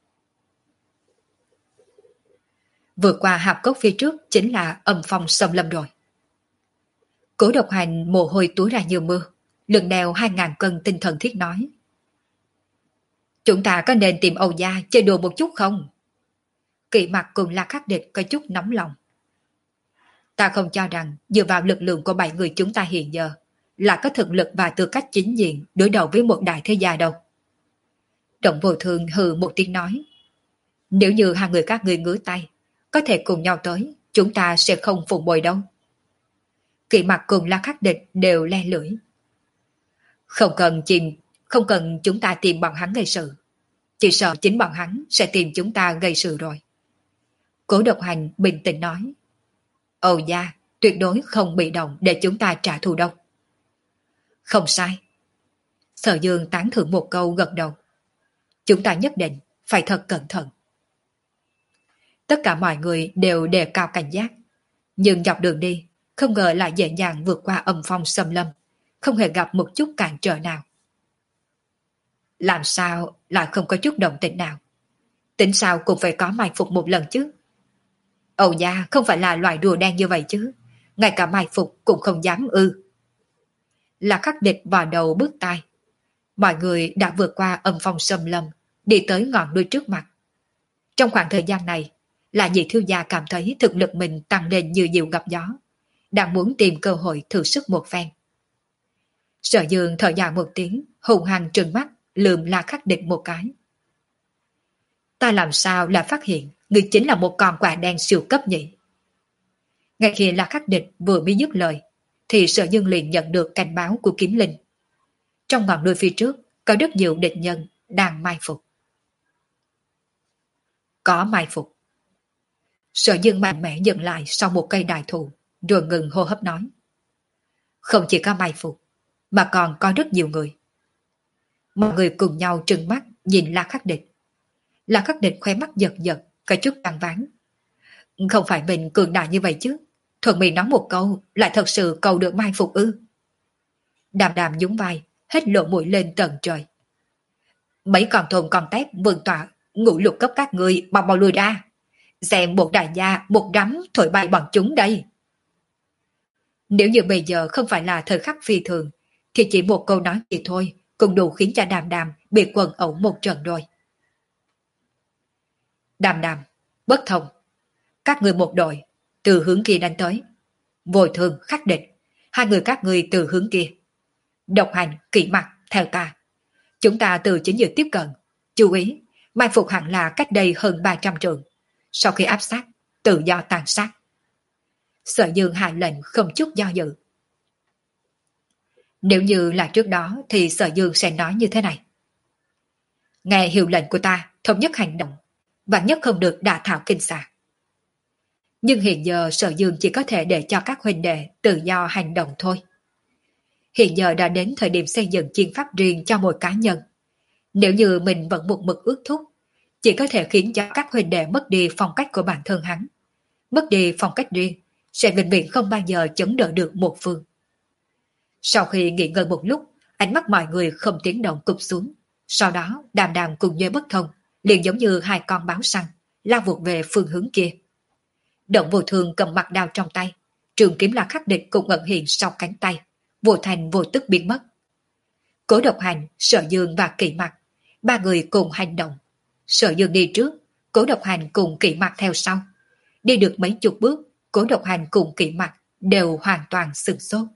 Vượt qua hạp cốc phía trước chính là âm phong xâm lâm rồi. Cố Độc Hành mồ hôi túa ra như mưa, lưng đeo hai ngàn cân tinh thần thiết nói. Chúng ta có nên tìm Âu gia chơi đùa một chút không? Kỵ Mặc cùng La Khắc Địch có chút nóng lòng. Ta không cho rằng dựa vào lực lượng của bảy người chúng ta hiện giờ là có thực lực và tư cách chính diện đối đầu với một đại thế gia đâu. Động Vô Thường hừ một tiếng nói. Nếu như hai người các ngươi ngứa tay, có thể cùng nhau tới, chúng ta sẽ không phụng bồi đâu. Kỵ Mặc cùng La Khắc Địch đều le lưỡi. Không cần chìm, không cần chúng ta tìm bọn hắn gây sự. Chỉ sợ chính bọn hắn sẽ tìm chúng ta gây sự rồi. Cố Độc Hành bình tĩnh nói. Âu gia tuyệt đối không bị động để chúng ta trả thù đâu. Không sai. Sở Dương tán thưởng một câu gật đầu. Chúng ta nhất định phải thật cẩn thận. Tất cả mọi người đều đề cao cảnh giác. Nhưng dọc đường đi, không ngờ lại dễ dàng vượt qua âm phong xâm lâm, không hề gặp một chút cản trở nào. Làm sao lại không có chút động tĩnh nào? Tính sao cũng phải có mai phục một lần chứ. Âu gia không phải là loại rùa đen như vậy chứ, ngay cả mai phục cũng không dám ư. Là Khắc Địch vào đầu bước tai. Mọi người đã vượt qua âm phong xâm lâm, đi tới ngọn núi trước mặt. Trong khoảng thời gian này, là nhị thiếu gia cảm thấy thực lực mình tăng lên như diều gặp gió, đang muốn tìm cơ hội thử sức một phen. Sở Dương thở dài một tiếng, hùng hăng trừng mắt, lườm La Khắc Địch một cái. Ta làm sao là phát hiện người chính là một con quạ đen siêu cấp nhỉ? Ngay khi La Khắc Địch vừa mới dứt lời, thì Sở Dương liền nhận được cảnh báo của Kiếm Linh. Trong ngọn núi phía trước có rất nhiều địch nhân đang mai phục. Có mai phục. Sở Dương mạnh mẽ dừng lại sau một cây đại thụ, rồi ngừng hô hấp nói. Không chỉ có mai phục, mà còn có rất nhiều người. Mọi người cùng nhau trừng mắt nhìn La Khắc Địch. La Khắc Địch khóe mắt giật giật, có chút căng ván. Không phải mình cường đại như vậy chứ. Thuận miệng nói một câu, lại thật sự cầu được mai phục ư. Đàm đàm nhún vai, hết lộ mũi lên tận trời. Mấy con thôn con tép vườn tọa, ngũ lục cấp các người mau mau lùi ra. Xem một đại gia, một rắm thổi bay bọn chúng đây. Nếu như bây giờ không phải là thời khắc phi thường, thì chỉ một câu nói gì thôi cũng đủ khiến cho đàm đàm bị quần ẩu một trận rồi. Đàm đàm, bất thông. Các người một đội, từ hướng kia đánh tới. Vội thường Khắc Địch, hai người các người từ hướng kia. Độc hành, kỵ mặt, theo ta. Chúng ta từ chính giữa tiếp cận. Chú ý, mai phục hẳn là cách đây hơn ba trăm trượng. Sau khi áp sát, tự do tàn sát. Sở Dương hạ lệnh không chút do dự. Nếu như là trước đó thì Sở Dương sẽ nói như thế này. Nghe hiệu lệnh của ta, thống nhất hành động, và nhất không được đả thảo kinh xà. Nhưng hiện giờ Sở Dương chỉ có thể để cho các huynh đệ tự do hành động thôi. Hiện giờ đã đến thời điểm xây dựng chiến pháp riêng cho mỗi cá nhân. Nếu như mình vẫn một mực ước thúc, chỉ có thể khiến cho các huynh đệ mất đi phong cách của bản thân hắn. Mất đi phong cách riêng, sẽ vĩnh viễn không bao giờ chống đỡ được một phương. Sau khi nghỉ ngơi một lúc, ánh mắt mọi người không tiếng động cụp xuống. Sau đó đàm đàm cùng với bất thông, liền giống như hai con báo săn, lao vụt về phương hướng kia. Động Vô Thường cầm mặt đao trong tay, trường kiếm La Khắc Địch cũng ẩn hiện sau cánh tay, vô thành vô tức biến mất. Cố Độc Hành, Sở Dương và Kỵ Mặc, ba người cùng hành động. Sở Dương đi trước, Cố Độc Hành cùng Kỵ Mặc theo sau. Đi được mấy chục bước, Cố Độc Hành cùng Kỵ Mặc đều hoàn toàn sửng sốt.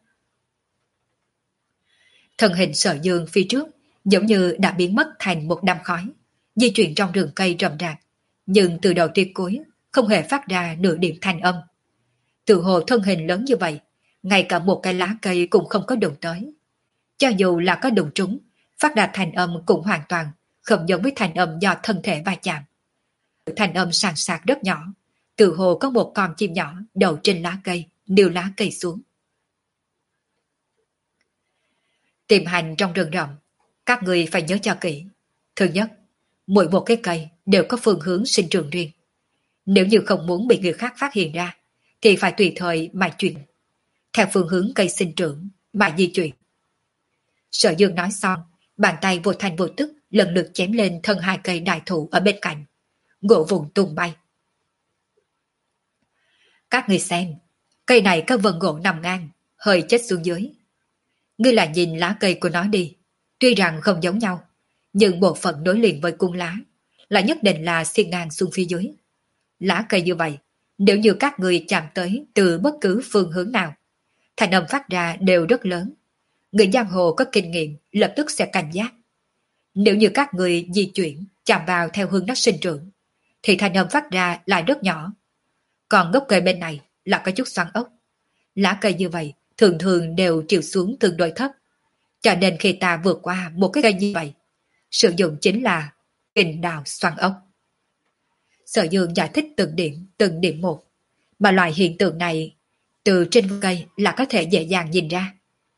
Thân hình Sở Dương phía trước giống như đã biến mất thành một đám khói, di chuyển trong rừng cây rậm rạp, nhưng từ đầu tới cuối không hề phát ra nửa điểm thanh âm. Tự hồ thân hình lớn như vậy, ngay cả một cái lá cây cũng không có đụng tới. Cho dù là có đụng trúng, phát ra thanh âm cũng hoàn toàn không giống với thanh âm do thân thể va chạm. Thanh âm sàn sạc rất nhỏ, tự hồ có một con chim nhỏ đậu trên lá cây, níu lá cây xuống. Tìm hành trong rừng rậm, các người phải nhớ cho kỹ. Thứ nhất, mỗi một cái cây đều có phương hướng sinh trưởng riêng. Nếu như không muốn bị người khác phát hiện ra, thì phải tùy thời mà chuyển, theo phương hướng cây sinh trưởng mà di chuyển. Sở Dương nói xong, bàn tay vô thành vô tức lần lượt chém lên thân hai cây đại thụ ở bên cạnh, gỗ vụn tung bay. Các người xem, cây này có vần gỗ nằm ngang, hơi chết xuống dưới. Ngươi là nhìn lá cây của nó đi, tuy rằng không giống nhau, nhưng bộ phận nối liền với cung lá là nhất định là xiên ngang xuống phía dưới. Lá cây như vậy, nếu như các người chạm tới từ bất cứ phương hướng nào, thanh âm phát ra đều rất lớn. Người giang hồ có kinh nghiệm lập tức sẽ cảnh giác. Nếu như các người di chuyển chạm vào theo hướng nó sinh trưởng, thì thanh âm phát ra lại rất nhỏ. Còn gốc cây bên này là có chút xoắn ốc. Lá cây như vậy thường thường đều chiều xuống tương đối thấp. Cho nên khi ta vượt qua một cái cây như vậy, sử dụng chính là kình đào xoắn ốc. Sở Dương giải thích từng điểm, từng điểm một. Mà loại hiện tượng này từ trên cây là có thể dễ dàng nhìn ra.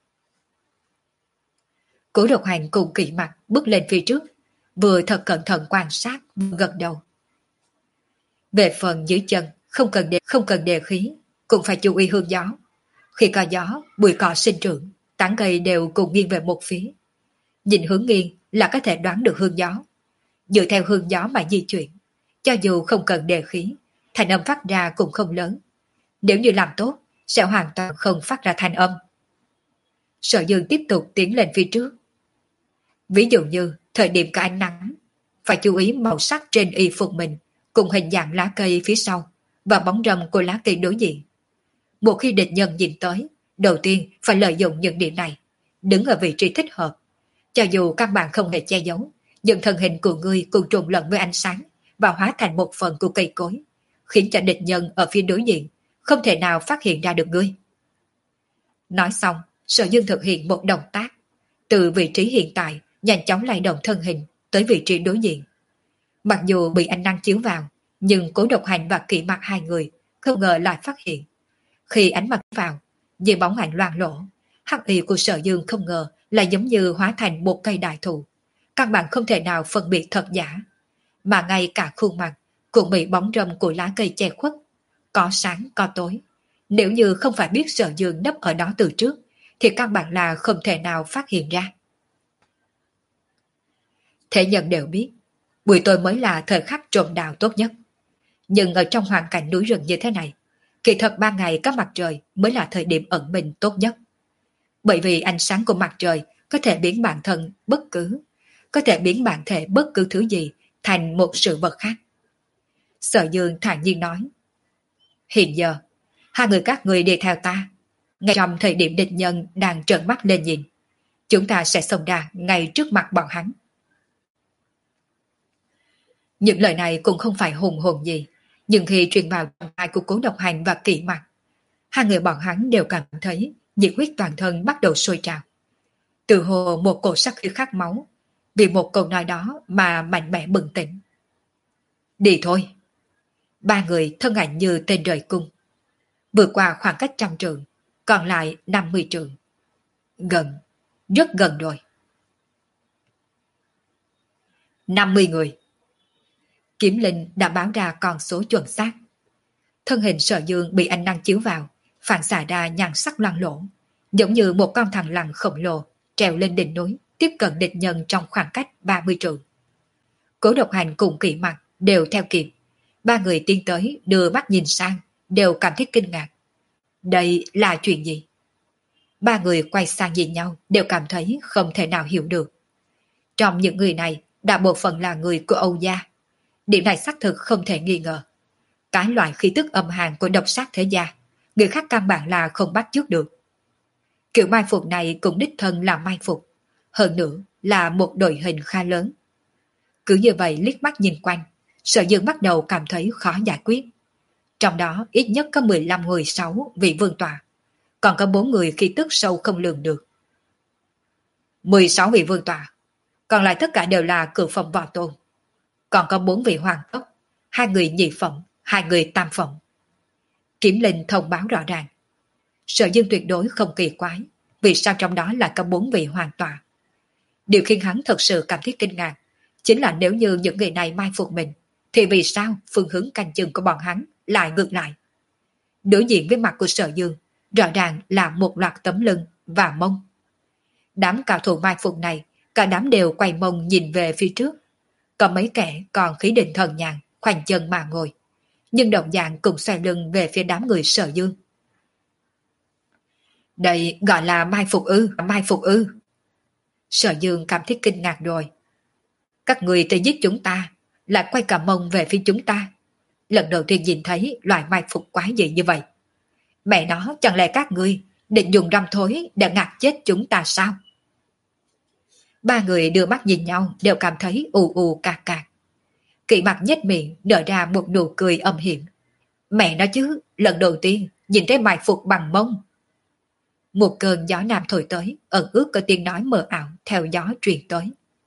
Cố Độc Hành cùng Kỵ Mặc bước lên phía trước, vừa thật cẩn thận quan sát, vừa gật đầu. Về phần dưới chân, không cần đề, không cần đề khí, cũng phải chú ý hướng gió. Khi có gió, bụi cỏ sinh trưởng, tán cây đều cùng nghiêng về một phía. Nhìn hướng nghiêng là có thể đoán được hướng gió. Dựa theo hướng gió mà di chuyển, cho dù không cần đề khí, thanh âm phát ra cũng không lớn. Nếu như làm tốt, sẽ hoàn toàn không phát ra thanh âm. Sở Dương tiếp tục tiến lên phía trước. Ví dụ như thời điểm có ánh nắng, phải chú ý màu sắc trên y phục mình, cùng hình dạng lá cây phía sau và bóng râm của lá cây đối diện. Một khi địch nhân nhìn tới, đầu tiên phải lợi dụng những điểm này, đứng ở vị trí thích hợp. Cho dù các bạn không hề che giấu, nhưng thân hình của ngươi cùng trộn lẫn với ánh sáng và hóa thành một phần của cây cối, khiến cho địch nhân ở phía đối diện không thể nào phát hiện ra được ngươi. Nói xong, Sở Dương thực hiện một động tác, từ vị trí hiện tại nhanh chóng lay động thân hình tới vị trí đối diện. Mặc dù bị ánh nắng chiếu vào, nhưng Cố Độc Hành và Kỵ Mặc hai người không ngờ lại phát hiện. Khi ánh mặt vào, dưới bóng ảnh loang lổ, Hắc y của Sở Dương không ngờ là giống như hóa thành một cây đại thụ, căn bản không thể nào phân biệt thật giả, mà ngay cả khuôn mặt cũng bị bóng râm của lá cây che khuất, có sáng có tối. Nếu như không phải biết Sở Dương nấp ở đó từ trước, thì căn bản là không thể nào phát hiện ra. Thế nhân đều biết, buổi tối mới là thời khắc trộm đào tốt nhất. Nhưng ở trong hoàn cảnh núi rừng như thế này, kỳ thật ban ngày có mặt trời mới là thời điểm ẩn mình tốt nhất. Bởi vì ánh sáng của mặt trời có thể biến bản thân bất cứ, có thể biến bản thể bất cứ thứ gì thành một sự vật khác. Sở Dương thản nhiên nói, hiện giờ, hai người các người đi theo ta, ngay trong thời điểm địch nhân đang trợn mắt lên nhìn, chúng ta sẽ xông ra ngay trước mặt bọn hắn. Những lời này cũng không phải hùng hồn gì, nhưng khi truyền vào trong tai của Cố Độc Hành và Kỷ Mặc, hai người bọn hắn đều cảm thấy nhiệt huyết toàn thân bắt đầu sôi trào. Từ hồ một cổ sắc khí khát máu, vì một câu nói đó mà mạnh mẽ bừng tỉnh. Đi thôi. Ba người thân ảnh như tên rời cung. Vượt qua khoảng cách trăm trượng, còn lại năm mươi trượng. Gần, rất gần rồi. năm mươi người. Kiếm Linh đã báo ra con số chuẩn xác. Thân hình Sở Dương bị ánh nắng chiếu vào, phản xạ ra nhan sắc loang lổ, giống như một con thằn lằn khổng lồ trèo lên đỉnh núi, tiếp cận địch nhân trong khoảng cách ba mươi trượng. Cố Độc Hành cùng Kỷ Mặc đều theo kịp. Ba người tiến tới đưa mắt nhìn sang, đều cảm thấy kinh ngạc. Đây là chuyện gì? Ba người quay sang nhìn nhau, đều cảm thấy không thể nào hiểu được. Trong những người này, đại bộ phận là người của Âu gia. Điểm này xác thực không thể nghi ngờ. Cái loại khí tức âm hàn của độc sát thế gia, người khác căn bản là không bắt chước được. Kiểu mai phục này cũng đích thân là mai phục, hơn nữa là một đội hình khá lớn. Cứ như vậy liếc mắt nhìn quanh, Sở Dương bắt đầu cảm thấy khó giải quyết. Trong đó ít nhất có mười lăm người sáu vị vương tọa, còn có bốn người khí tức sâu không lường được. mười sáu vị vương tọa, còn lại tất cả đều là cửu phẩm võ tôn. Còn có bốn vị hoàng tốc, hai người nhị phẩm, hai người tam phẩm. Kiếm Linh thông báo rõ ràng. Sở Dương tuyệt đối không kỳ quái, vì sao trong đó lại có bốn vị hoàng tọa. Điều khiến hắn thật sự cảm thấy kinh ngạc, chính là nếu như những người này mai phục mình, thì vì sao phương hướng canh chừng của bọn hắn lại ngược lại. Đối diện với mặt của Sở Dương, rõ ràng là một loạt tấm lưng và mông. Đám cao thủ mai phục này, cả đám đều quay mông nhìn về phía trước. Có mấy kẻ còn khí định thần nhàn, khoanh chân mà ngồi, nhưng đồng dạng cùng xoay lưng về phía đám người Sở Dương. Đây gọi là mai phục ư, mai phục ư. Sở Dương cảm thấy kinh ngạc rồi. Các người tới giết chúng ta, lại quay cả mông về phía chúng ta. Lần đầu tiên nhìn thấy loại mai phục quái dị như vậy. Mẹ nó, chẳng lẽ các ngươi định dùng răm thối để ngạt chết chúng ta sao? Ba người đưa mắt nhìn nhau đều cảm thấy ù ù cạc cạc. Kỷ Mặc nhếch miệng nở ra một nụ cười âm hiểm. Mẹ nó chứ, lần đầu tiên nhìn thấy mai phục bằng mông. Một cơn gió nam thổi tới, ẩn ước có tiếng nói mờ ảo theo gió truyền tới.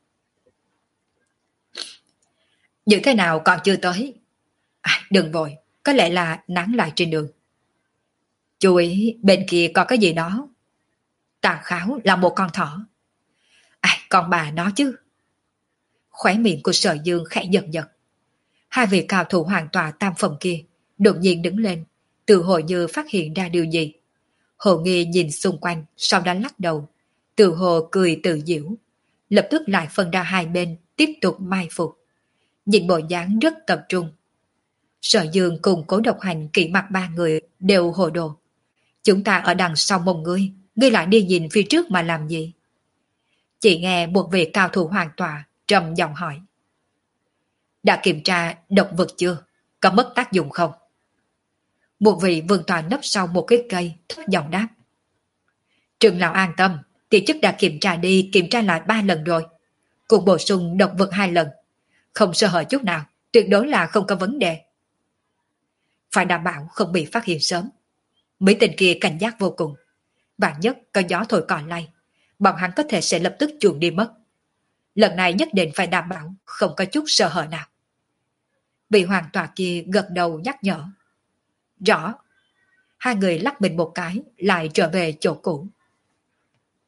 Như thế nào còn chưa tới? À, đừng vội, có lẽ là nắng lại trên đường. Chú ý, bên kia có cái gì đó. Tà Kháo là một con thỏ. À, con bà nó chứ. Khóe miệng của Sở Dương khẽ giật giật. Hai vị cao thủ hoàn toàn tam phẩm kia đột nhiên đứng lên, tự hội như phát hiện ra điều gì. Hồ Nghi nhìn xung quanh, sau đó lắc đầu, tự hồ cười tự giễu, lập tức lại phân ra hai bên, tiếp tục mai phục. Nhìn bộ dáng rất tập trung. Sở Dương cùng Cố Độc Hành, Kỷ Mặc ba người đều hồ đồ. Chúng ta ở đằng sau mông ngươi, ngươi lại đi nhìn phía trước mà làm gì? Chỉ nghe một vị cao thủ hoàn tọa trầm giọng hỏi. Đã kiểm tra độc vật chưa? Có mất tác dụng không? Một vị vương tọa nấp sau một cái cây thấp giọng đáp. Trường lão an tâm, tỷ chức đã kiểm tra đi kiểm tra lại ba lần rồi. Cùng bổ sung độc vật hai lần. Không sơ hở chút nào, tuyệt đối là không có vấn đề. Phải đảm bảo không bị phát hiện sớm. Mấy tên kia cảnh giác vô cùng. Vạn nhất có gió thổi cỏ lay, bọn hắn có thể sẽ lập tức chuồn đi mất. Lần này nhất định phải đảm bảo không có chút sơ hở nào. Vị hoàng tọa kia gật đầu nhắc nhở. Rõ. Hai người lắc mình một cái lại trở về chỗ cũ.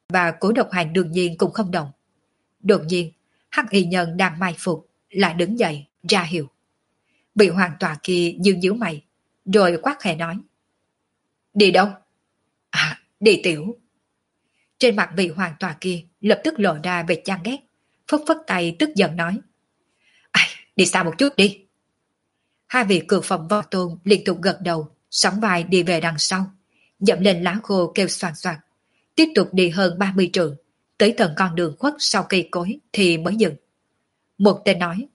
và Cố Độc Hành đương nhiên cũng không đồng. Đột nhiên, hắc y nhân đang mai phục lại đứng dậy ra hiệu. Vị hoàng tòa kia nhướng nhíu mày, rồi quát khẽ nói: Đi đâu? À, đi tiểu. Trên mặt vị hoàng tòa kia lập tức lộ ra vẻ chán ghét, phất phất tay tức giận nói: Ai, đi xa một chút đi. Hai vị cựu phẩm võ tôn liên tục gật đầu, sóng vai đi về đằng sau, dậm lên lá khô kêu xoàn xoàn, tiếp tục đi hơn ba mươi trượng, tới tận con đường khuất sau cây cối thì mới dừng. Một tên nói: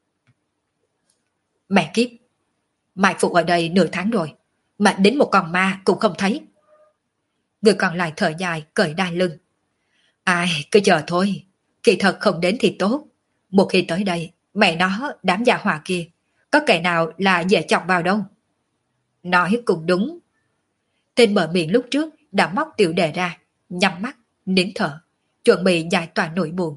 Mẹ kiếp, mai phục ở đây nửa tháng rồi, mà đến một con ma cũng không thấy. Người còn lại thở dài cởi đai lưng. Ai, cứ chờ thôi, kỳ thật không đến thì tốt. Một khi tới đây, mẹ nó, đám gia hỏa kia, có kẻ nào là dễ chọc vào đâu. Nói cũng đúng. Tên mở miệng lúc trước đã móc tiểu đề ra, nhắm mắt, nín thở, chuẩn bị giải tỏa nỗi buồn.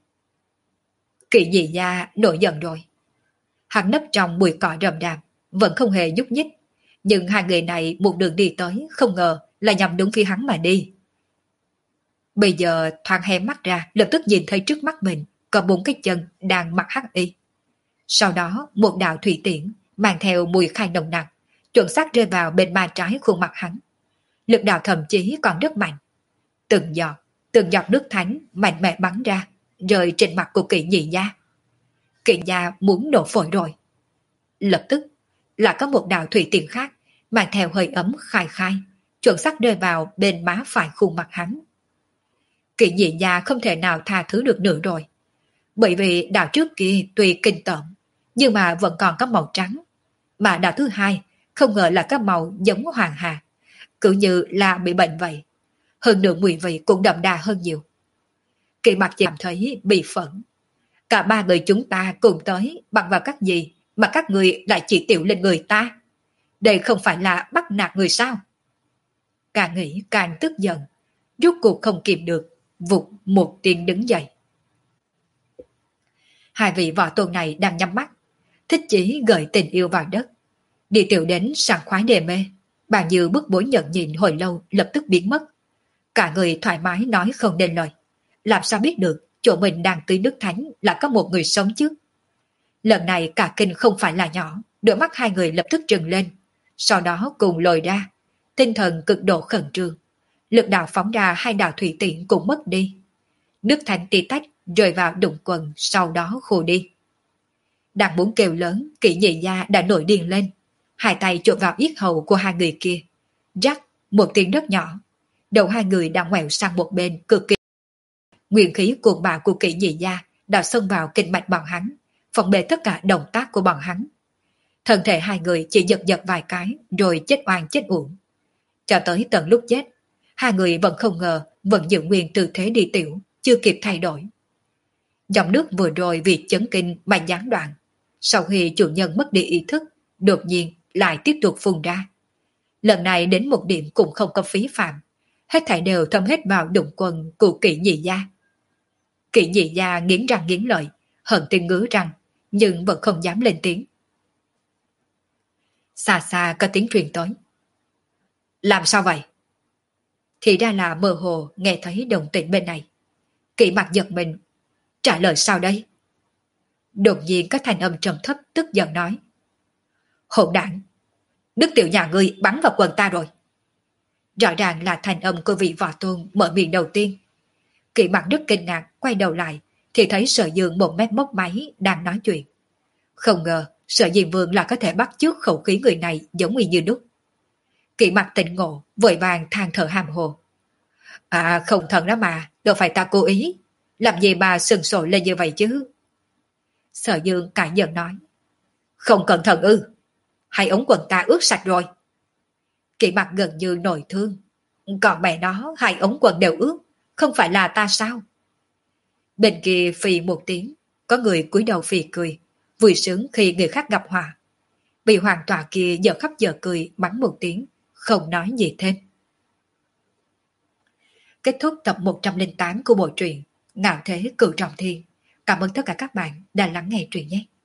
Kỵ dị gia nổi giận rồi. Hắn nấp trong bụi cỏ rậm rạp, vẫn không hề nhúc nhích. Nhưng hai người này một đường đi tới, không ngờ là nhằm đúng phía hắn mà đi. Bây giờ thoáng hé mắt ra, lập tức nhìn thấy trước mắt mình có bốn cái chân đang mặc hắc y. Sau đó một đạo thủy tiễn mang theo mùi khai nồng nặc, chuẩn xác rơi vào bên má trái khuôn mặt hắn. Lực đạo thậm chí còn rất mạnh. Từng giọt, từng giọt nước thánh mạnh mẽ bắn ra, rơi trên mặt của Kỵ nhị gia. Kỵ gia muốn nổ phổi rồi. Lập tức là có một đạo thủy tiễn khác mang theo hơi ấm khai khai, chuẩn xác rơi vào bên má phải khuôn mặt hắn. Kỵ nhị gia không thể nào tha thứ được nữa rồi. Bởi vì đạo trước kia tuy kinh tởm, nhưng mà vẫn còn có màu trắng. Mà đạo thứ hai không ngờ là có màu giống hoàng hà, cứ như là bị bệnh vậy. Hơn nữa mùi vị cũng đậm đà hơn nhiều. Kỵ mặt cảm thấy bị phẫn. Cả ba người chúng ta cùng tới bằng vào các gì mà các người lại chỉ tiểu lên người ta. Đây không phải là bắt nạt người sao? Càng nghĩ càng tức giận, rốt cuộc không kìm được, vụt một tiếng đứng dậy. Hai vị võ tôn này đang nhắm mắt, thích chí gợi tình yêu vào đất. Đi tiểu đến sảng khoái đê mê, bao nhiêu bức bối nhận nhìn hồi lâu lập tức biến mất. Cả người thoải mái nói không nên lời. Làm sao biết được chỗ mình đang tưới nước thánh là có một người sống chứ? Lần này cả kinh không phải là nhỏ, đôi mắt hai người lập tức trừng lên, sau đó cùng lồi ra, tinh thần cực độ khẩn trương. Lực đạo phóng ra hai đạo thủy tiễn cũng mất đi. Nước thánh tí tách rơi vào đụng quần, sau đó khô đi. Đang muốn kêu lớn, Kỵ nhị gia đã nổi điên lên, hai tay chộp vào yết hầu của hai người kia. Rắc, một tiếng rất nhỏ, đầu hai người đang ngoẹo sang một bên cực kỳ. Nguyên khí cuồng bạo của Kỵ nhị gia đã xông vào kinh mạch bọn hắn, phòng bê tất cả động tác của bọn hắn. Thân thể hai người chỉ giật giật vài cái rồi chết oan chết uổng. Cho tới tận lúc chết, hai người vẫn không ngờ vẫn giữ nguyên tư thế đi tiểu, chưa kịp thay đổi. Dòng nước vừa rồi vì chấn kinh mà gián đoạn, sau khi chủ nhân mất đi ý thức, đột nhiên lại tiếp tục phun ra. Lần này đến một điểm cũng không có phí phạm, hết thảy đều thâm hết vào đụng quần của Kỵ nhị gia. Kỵ nhị gia nghiến răng nghiến lợi, hận tiếng ngứa răng, nhưng vẫn không dám lên tiếng. Xa xa có tiếng truyền tới. Làm sao vậy? Thì ra là mơ hồ nghe thấy động tĩnh bên này. Kỵ mặt giật mình. Trả lời sao đây? Đột nhiên có thanh âm trầm thấp tức giận nói. Hỗn đản! Đức tiểu nhà ngươi bắn vào quần ta rồi. Rõ ràng là thanh âm của vị võ tôn mở miệng đầu tiên. Kỵ mặt rất kinh ngạc quay đầu lại thì thấy Sở Dương một mép móc máy đang nói chuyện. Không ngờ Sở Diêm Vương là có thể bắt chước khẩu khí người này giống y như đúc. Kỵ mặt tỉnh ngộ vội vàng than thở hàm hồ. À không thật đó mà, đâu phải ta cố ý. Làm gì mà sừng sội lên như vậy chứ? Sở Dương cãi giận nói. Không cẩn thận ư? Hai ống quần ta ướt sạch rồi. Kỵ mặt gần như nổi thương. Còn mẹ nó hai ống quần đều ướt, không phải là ta sao? Bên kia phì một tiếng, có người cúi đầu phì cười, vui sướng khi người khác gặp họa. Bị hoàng tọa kia giờ khóc giờ cười mắng một tiếng, không nói gì thêm. Kết thúc tập một trăm lẻ tám của bộ truyện Ngạo Thế Cửu Trọng Thiên. Cảm ơn tất cả các bạn đã lắng nghe truyện nhé.